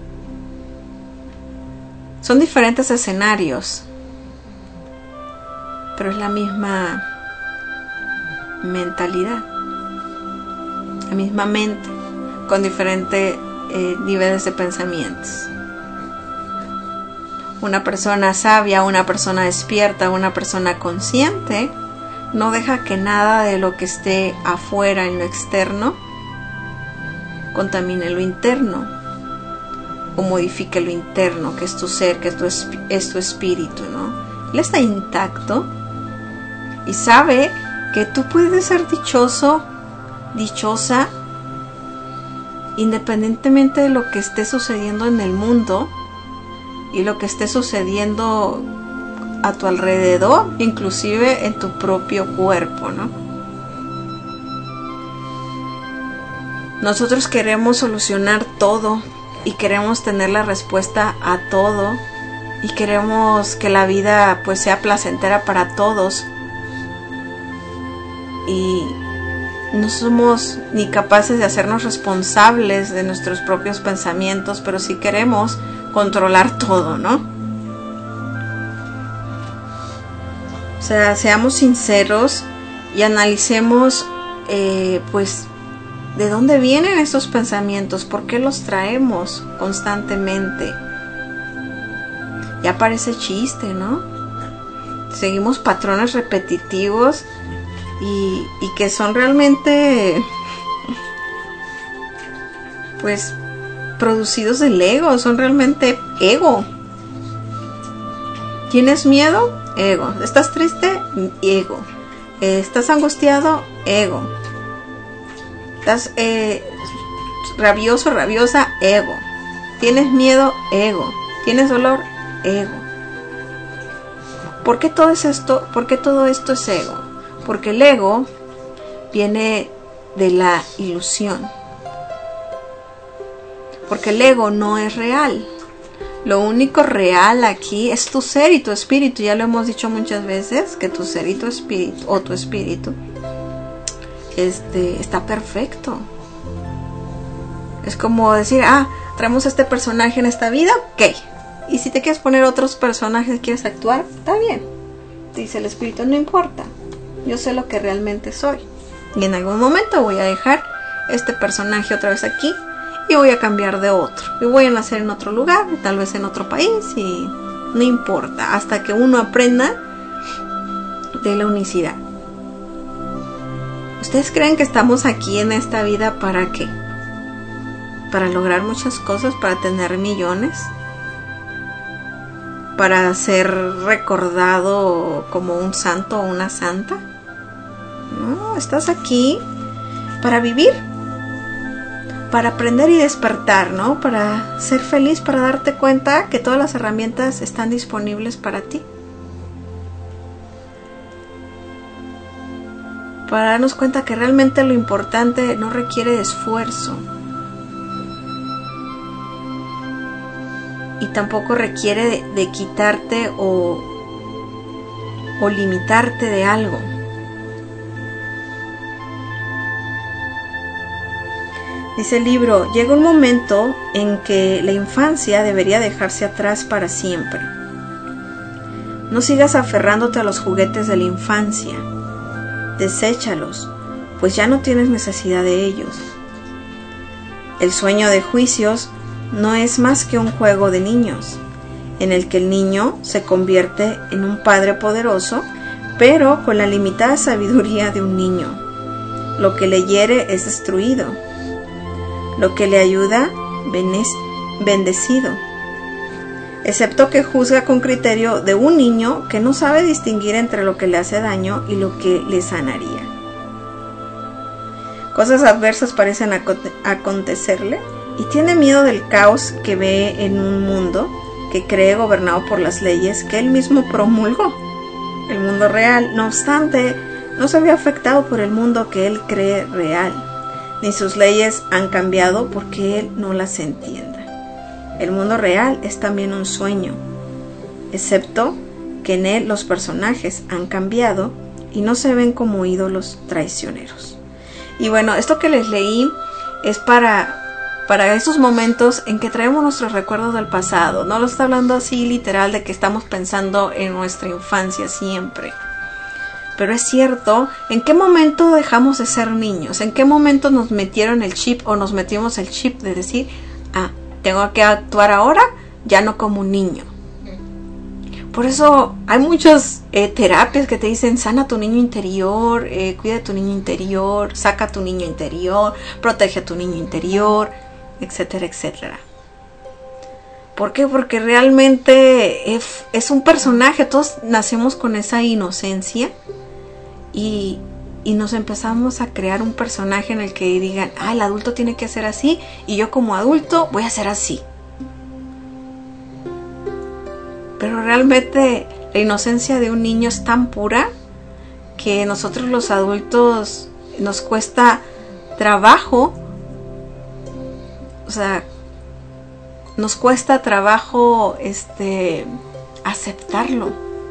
Son diferentes escenarios, pero es la misma mentalidad, la misma mente, con diferentes eh, niveles de pensamientos. Una persona sabia, una persona despierta, una persona consciente, no deja que nada de lo que esté afuera en lo externo contamine lo interno o modifique lo interno, que es tu ser, que es tu, esp- es tu espíritu, ¿no? Él está intacto y sabe que tú puedes ser dichoso, dichosa, independientemente de lo que esté sucediendo en el mundo y lo que esté sucediendo a tu alrededor, inclusive en tu propio cuerpo, ¿no? Nosotros queremos solucionar todo y queremos tener la respuesta a todo y queremos que la vida pues sea placentera para todos y no somos ni capaces de hacernos responsables de nuestros propios pensamientos, pero sí queremos controlar todo, ¿no? O sea, seamos sinceros y analicemos eh, pues ¿de dónde vienen estos pensamientos? ¿Por qué los traemos constantemente? Ya parece chiste, ¿no? Seguimos patrones repetitivos y, y que son realmente pues producidos del ego, son realmente ego. ¿Tienes miedo? Ego. ¿Estás triste? Ego. ¿Estás angustiado? Ego. ¿Estás eh, rabioso, rabiosa? Ego. ¿Tienes miedo? Ego. ¿Tienes dolor? Ego. ¿Por qué todo es esto? ¿Por qué todo esto es ego? Porque el ego viene de la ilusión. Porque el ego no es real. Lo único real aquí es tu ser y tu espíritu. Ya lo hemos dicho muchas veces, que tu ser y tu espíritu, o tu espíritu, Este, está perfecto. Es como decir, ah, traemos este personaje en esta vida, ok. Y si te quieres poner otros personajes, quieres actuar, está bien. Dice el espíritu, no importa. Yo sé lo que realmente soy. Y en algún momento voy a dejar este personaje otra vez aquí y voy a cambiar de otro. Y voy a nacer en otro lugar, tal vez en otro país, y no importa. Hasta que uno aprenda de la unicidad. ¿Ustedes creen que estamos aquí en esta vida para qué? ¿Para lograr muchas cosas? ¿Para tener millones? ¿Para ser recordado como un santo o una santa? No, estás aquí para vivir. para aprender y despertar, ¿no? Para ser feliz, para darte cuenta que todas las herramientas están disponibles para ti. Para darnos cuenta que realmente lo importante no requiere esfuerzo. Y tampoco requiere de, de quitarte o, o limitarte de algo. Dice el libro, llega un momento en que la infancia debería dejarse atrás para siempre. No sigas aferrándote a los juguetes de la infancia. Deséchalos, pues ya no tienes necesidad de ellos. El sueño de juicios no es más que un juego de niños, en el que el niño se convierte en un padre poderoso, pero con la limitada sabiduría de un niño. Lo que le hiere es destruido. Lo que le ayuda, bendecido. Excepto que juzga con criterio de un niño que no sabe distinguir entre lo que le hace daño y lo que le sanaría. Cosas adversas parecen acontecerle y tiene miedo del caos que ve en un mundo que cree gobernado por las leyes que él mismo promulgó. El mundo real, no obstante, no se ve afectado por el mundo que él cree real, ni sus leyes han cambiado porque él no las entienda. El mundo real es también un sueño, excepto que en él los personajes han cambiado y no se ven como ídolos traicioneros. Y bueno, esto que les leí es para, para esos momentos en que traemos nuestros recuerdos del pasado. No lo está hablando así literal de que estamos pensando en nuestra infancia siempre. Pero es cierto, ¿en qué momento dejamos de ser niños? ¿En qué momento nos metieron el chip o nos metimos el chip de decir, ah, tengo que actuar ahora, ya no como un niño? Por eso hay muchas eh, terapias que te dicen, sana tu niño interior, eh, cuida de tu niño interior, saca a tu niño interior, protege a tu niño interior, etcétera, etcétera. ¿Por qué? Porque realmente es, es un personaje, todos nacemos con esa inocencia y, y nos empezamos a crear un personaje en el que digan, ah, el adulto tiene que ser así y yo como adulto voy a ser así. Pero realmente la inocencia de un niño es tan pura que nosotros los adultos nos cuesta trabajo, o sea, nos cuesta trabajo este aceptarlo.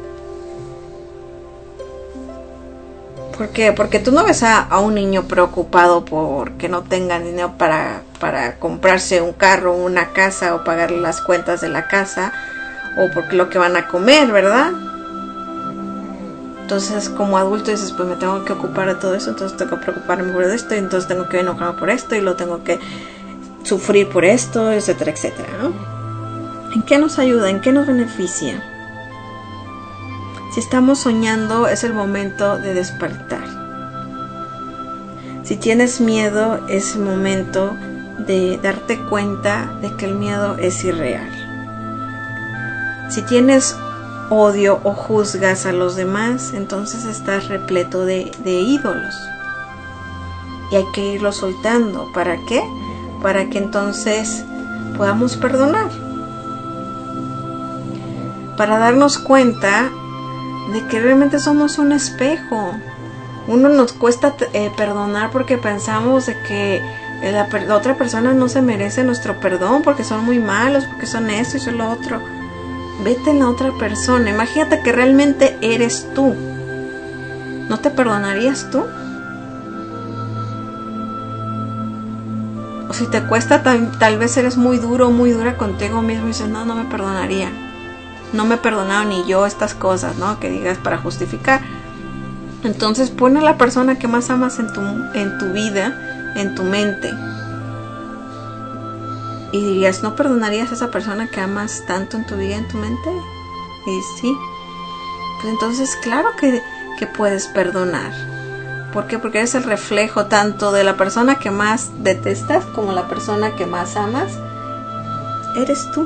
¿Por qué? Porque tú no ves a, a un niño preocupado porque no tenga dinero para, para comprarse un carro, una casa o pagar las cuentas de la casa o porque lo que van a comer, ¿verdad? Entonces como adulto dices, pues me tengo que ocupar de todo eso, entonces tengo que preocuparme por esto y entonces tengo que enojarme por esto y lo tengo que sufrir por esto, etcétera, etcétera, ¿no? ¿En qué nos ayuda? ¿En qué nos beneficia? Si estamos soñando, es el momento de despertar. Si tienes miedo, es el momento de darte cuenta de que el miedo es irreal. Si tienes odio o juzgas a los demás, entonces estás repleto de, de ídolos. Y hay que irlo soltando. ¿Para qué? Para que entonces podamos perdonar. Para darnos cuenta de que realmente somos un espejo. Uno nos cuesta eh, perdonar porque pensamos de que la, la otra persona no se merece nuestro perdón porque son muy malos, porque son esto y son lo otro. Vete en la otra persona. Imagínate que realmente eres tú. ¿No te perdonarías tú? O si te cuesta, tal, tal vez eres muy duro, muy dura contigo mismo y dices, no, no me perdonaría. No me he perdonado ni yo estas cosas, ¿no? Que digas para justificar. Entonces pon a la persona que más amas en tu, en tu vida, en tu mente. Y dirías, ¿no perdonarías a esa persona que amas tanto en tu vida, en tu mente? Y sí. Pues entonces claro que, que puedes perdonar. ¿Por qué? Porque eres el reflejo tanto de la persona que más detestas como la persona que más amas. Eres tú.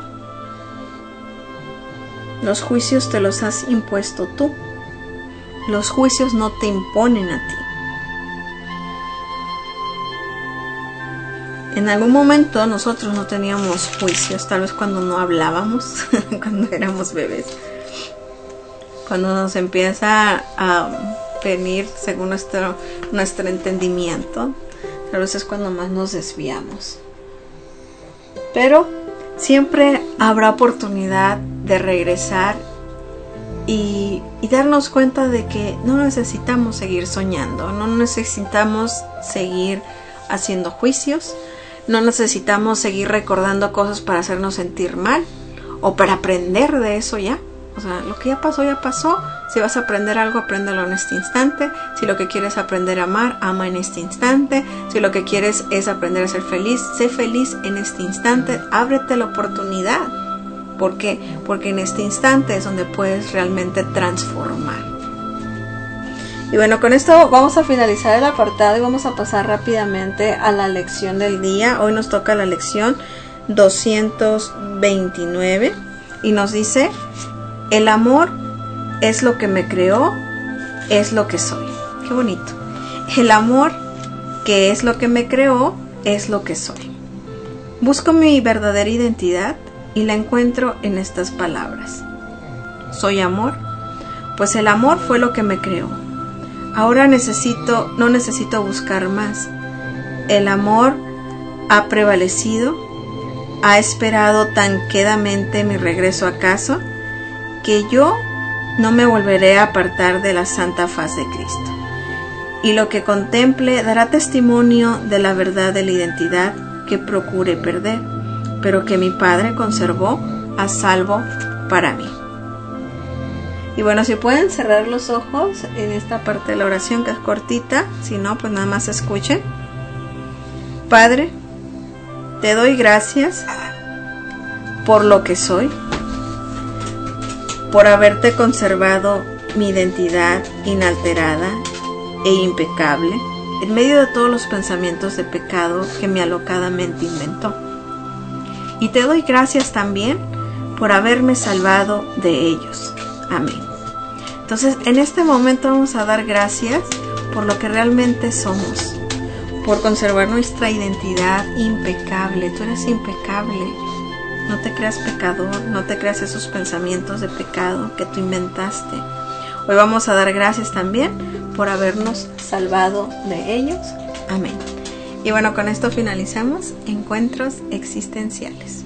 Los juicios te los has impuesto tú. Los juicios no te imponen a ti. en algún momento nosotros no teníamos juicios, tal vez cuando no hablábamos, cuando éramos bebés. Cuando nos empieza a venir según nuestro, nuestro entendimiento, tal vez es cuando más nos desviamos. Pero siempre habrá oportunidad de regresar y, y darnos cuenta de que no necesitamos seguir soñando, no necesitamos seguir haciendo juicios, no necesitamos seguir recordando cosas para hacernos sentir mal o para aprender de eso ya. O sea, lo que ya pasó, ya pasó. Si vas a aprender algo, apréndelo en este instante. Si lo que quieres aprender a amar, ama en este instante. Si lo que quieres es aprender a ser feliz, sé feliz en este instante. Ábrete la oportunidad. ¿Por qué? Porque en este instante es donde puedes realmente transformar. Y bueno, con esto vamos a finalizar el apartado y vamos a pasar rápidamente a la lección del día. Hoy nos toca la lección doscientos veintinueve y nos dice: el amor es lo que me creó, es lo que soy. Qué bonito. El amor, que es lo que me creó, es lo que soy. Busco mi verdadera identidad y la encuentro en estas palabras. Soy amor, pues el amor fue lo que me creó. Ahora necesito, no necesito buscar más. El amor ha prevalecido, ha esperado tan quedamente mi regreso a casa, que yo no me volveré a apartar de la santa faz de Cristo. Y lo que contemple dará testimonio de la verdad de la identidad que procure perder, pero que mi Padre conservó a salvo para mí. Y bueno, si pueden cerrar los ojos en esta parte de la oración que es cortita, si no, pues nada más escuchen. Padre, te doy gracias por lo que soy, por haberte conservado mi identidad inalterada e impecable en medio de todos los pensamientos de pecado que mi alocadamente inventó. Y te doy gracias también por haberme salvado de ellos. Amén. Entonces, en este momento vamos a dar gracias por lo que realmente somos, por conservar nuestra identidad impecable. Tú eres impecable. No te creas pecador, no te creas esos pensamientos de pecado que tú inventaste. Hoy vamos a dar gracias también por habernos salvado de ellos. Amén. Y bueno, con esto finalizamos Encuentros Existenciales.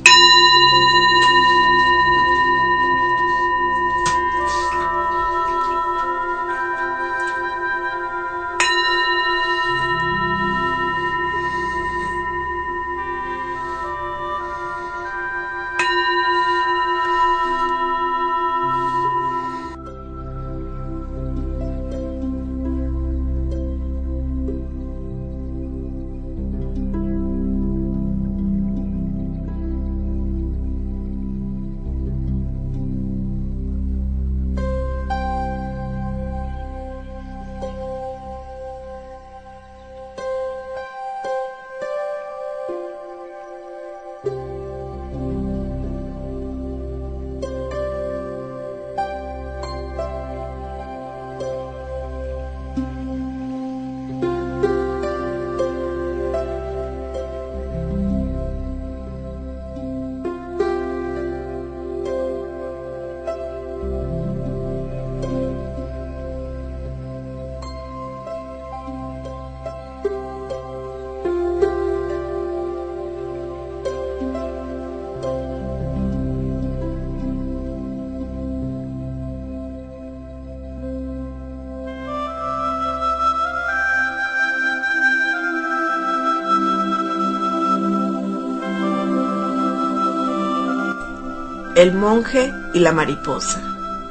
El monje y la mariposa.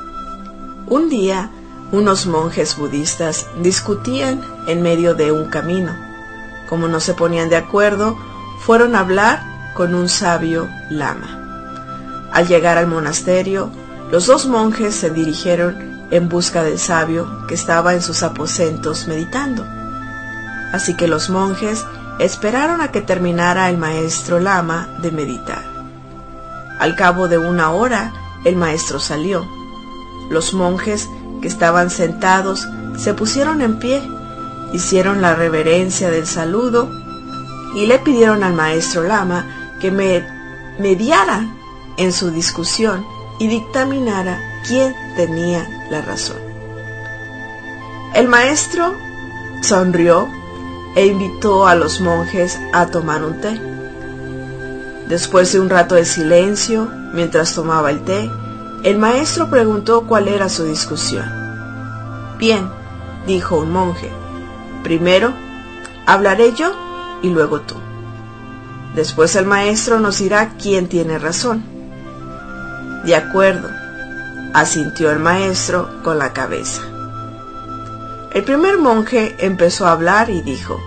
Un día, unos monjes budistas discutían en medio de un camino. Como no se ponían de acuerdo, fueron a hablar con un sabio lama. Al llegar al monasterio, los dos monjes se dirigieron en busca del sabio que estaba en sus aposentos meditando. Así que los monjes esperaron a que terminara el maestro lama de meditar. Al cabo de una hora, el maestro salió. Los monjes que estaban sentados se pusieron en pie, hicieron la reverencia del saludo y le pidieron al maestro Lama que me mediara en su discusión y dictaminara quién tenía la razón. El maestro sonrió e invitó a los monjes a tomar un té. Después de un rato de silencio, mientras tomaba el té, el maestro preguntó cuál era su discusión. Bien, dijo un monje, primero hablaré yo y luego tú. Después el maestro nos dirá quién tiene razón. De acuerdo, asintió el maestro con la cabeza. El primer monje empezó a hablar y dijo: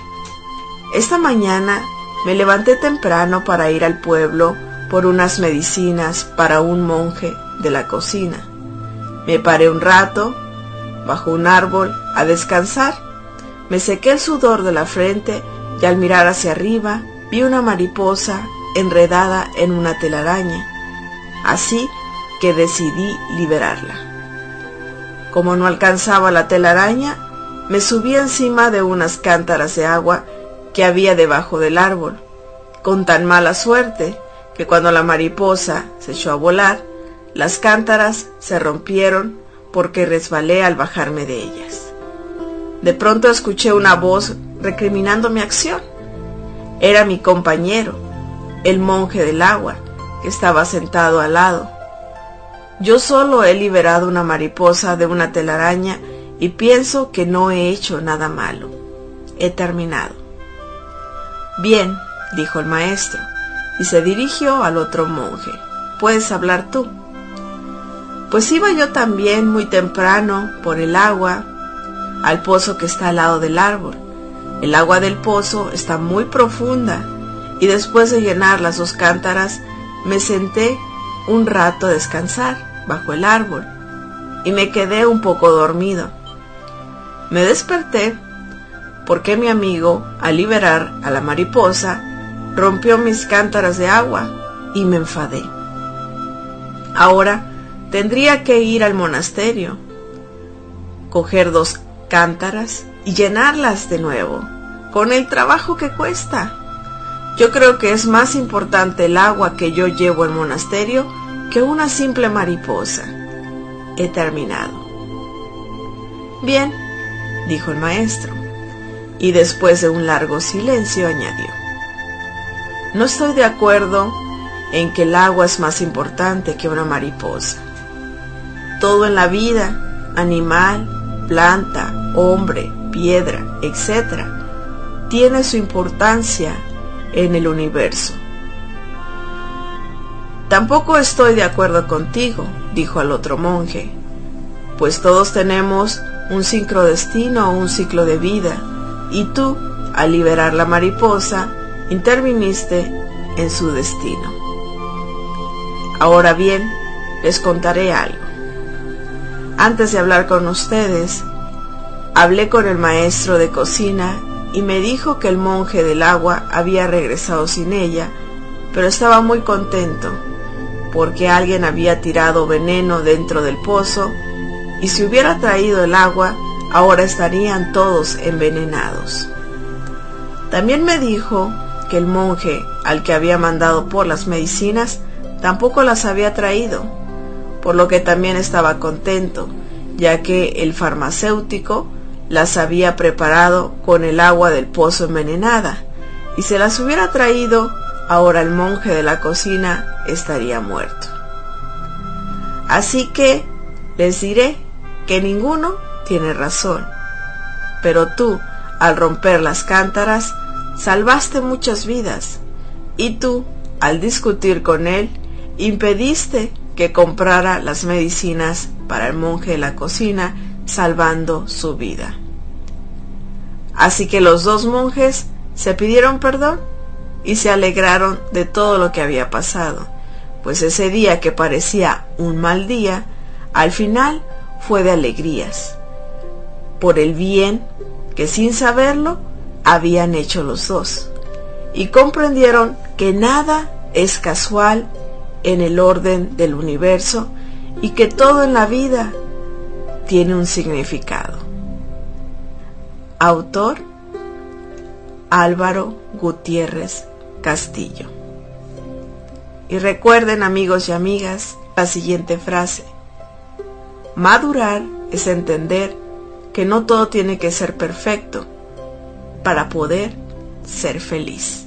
esta mañana me levanté temprano para ir al pueblo por unas medicinas para un monje de la cocina. Me paré un rato bajo un árbol a descansar, me sequé el sudor de la frente y al mirar hacia arriba vi una mariposa enredada en una telaraña, así que decidí liberarla. Como no alcanzaba la telaraña, me subí encima de unas cántaras de agua que había debajo del árbol, con tan mala suerte que cuando la mariposa se echó a volar, las cántaras se rompieron porque resbalé al bajarme de ellas. De pronto escuché una voz recriminando mi acción. Era mi compañero, el monje del agua, que estaba sentado al lado. Yo solo he liberado una mariposa de una telaraña y pienso que no he hecho nada malo. He terminado. Bien, dijo el maestro, y se dirigió al otro monje. ¿Puedes hablar tú? Pues iba yo también muy temprano por el agua al pozo que está al lado del árbol. El agua del pozo está muy profunda y después de llenar las dos cántaras me senté un rato a descansar bajo el árbol y me quedé un poco dormido. Me desperté porque mi amigo, al liberar a la mariposa, rompió mis cántaras de agua y me enfadé. Ahora tendría que ir al monasterio, coger dos cántaras y llenarlas de nuevo, con el trabajo que cuesta. Yo creo que es más importante el agua que yo llevo al monasterio que una simple mariposa. He terminado. Bien, dijo el maestro, y después de un largo silencio añadió: no estoy de acuerdo en que el agua es más importante que una mariposa. Todo en la vida, animal, planta, hombre, piedra, etcétera, tiene su importancia en el universo. Tampoco estoy de acuerdo contigo, dijo el otro monje, pues todos tenemos un sincrodestino o un ciclo de vida, y tú, al liberar la mariposa, interviniste en su destino. Ahora bien, les contaré algo. Antes de hablar con ustedes, hablé con el maestro de cocina y me dijo que el monje del agua había regresado sin ella, pero estaba muy contento porque alguien había tirado veneno dentro del pozo y si hubiera traído el agua, ahora estarían todos envenenados. También me dijo que el monje al que había mandado por las medicinas tampoco las había traído, por lo que también estaba contento, ya que el farmacéutico las había preparado con el agua del pozo envenenada, y si las hubiera traído, ahora el monje de la cocina estaría muerto. Así que les diré que ninguno tiene razón, pero tú, al romper las cántaras, salvaste muchas vidas, y tú, al discutir con él, impediste que comprara las medicinas para el monje de la cocina, salvando su vida. Así que los dos monjes se pidieron perdón y se alegraron de todo lo que había pasado, pues ese día que parecía un mal día, al final fue de alegrías, por el bien que sin saberlo habían hecho los dos, y comprendieron que nada es casual en el orden del universo y que todo en la vida tiene un significado. Autor Álvaro Gutiérrez Castillo. Y recuerden, amigos y amigas, la siguiente frase: madurar es entender que no todo tiene que ser perfecto para poder ser feliz.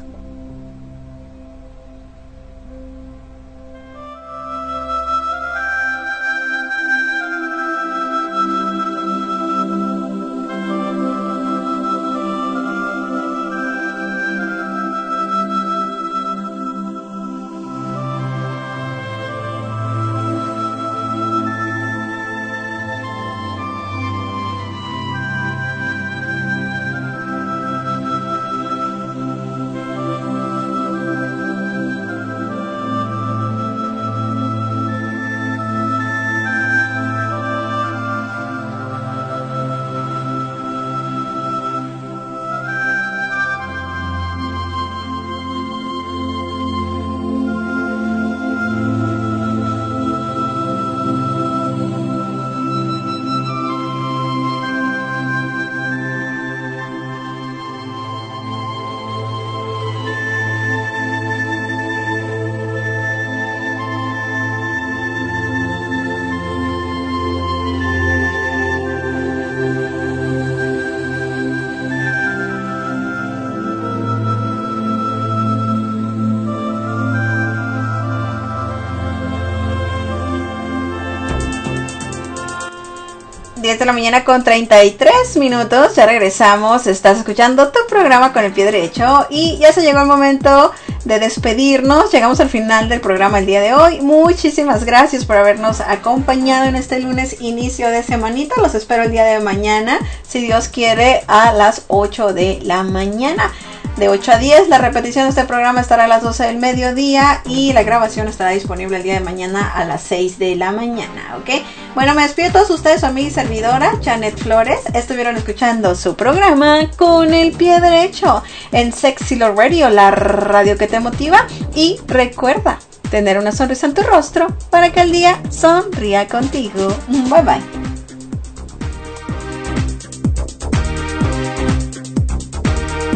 diez de la mañana con treinta y tres minutos, ya regresamos, estás escuchando tu programa Con el Pie Derecho y ya se llegó el momento de despedirnos, llegamos al final del programa el día de hoy. Muchísimas gracias por habernos acompañado en este lunes inicio de semanita, los espero el día de mañana, si Dios quiere, a las ocho de la mañana. De ocho a diez, la repetición de este programa estará a las doce del mediodía y la grabación estará disponible el día de mañana a las seis de la mañana, ¿ok? Bueno, me despido a todos ustedes, su amiga y servidora, Janet Flores. Estuvieron escuchando su programa Con el Pie Derecho en Sexy Love Radio, la radio que te motiva. Y recuerda tener una sonrisa en tu rostro para que el día sonría contigo. Bye bye.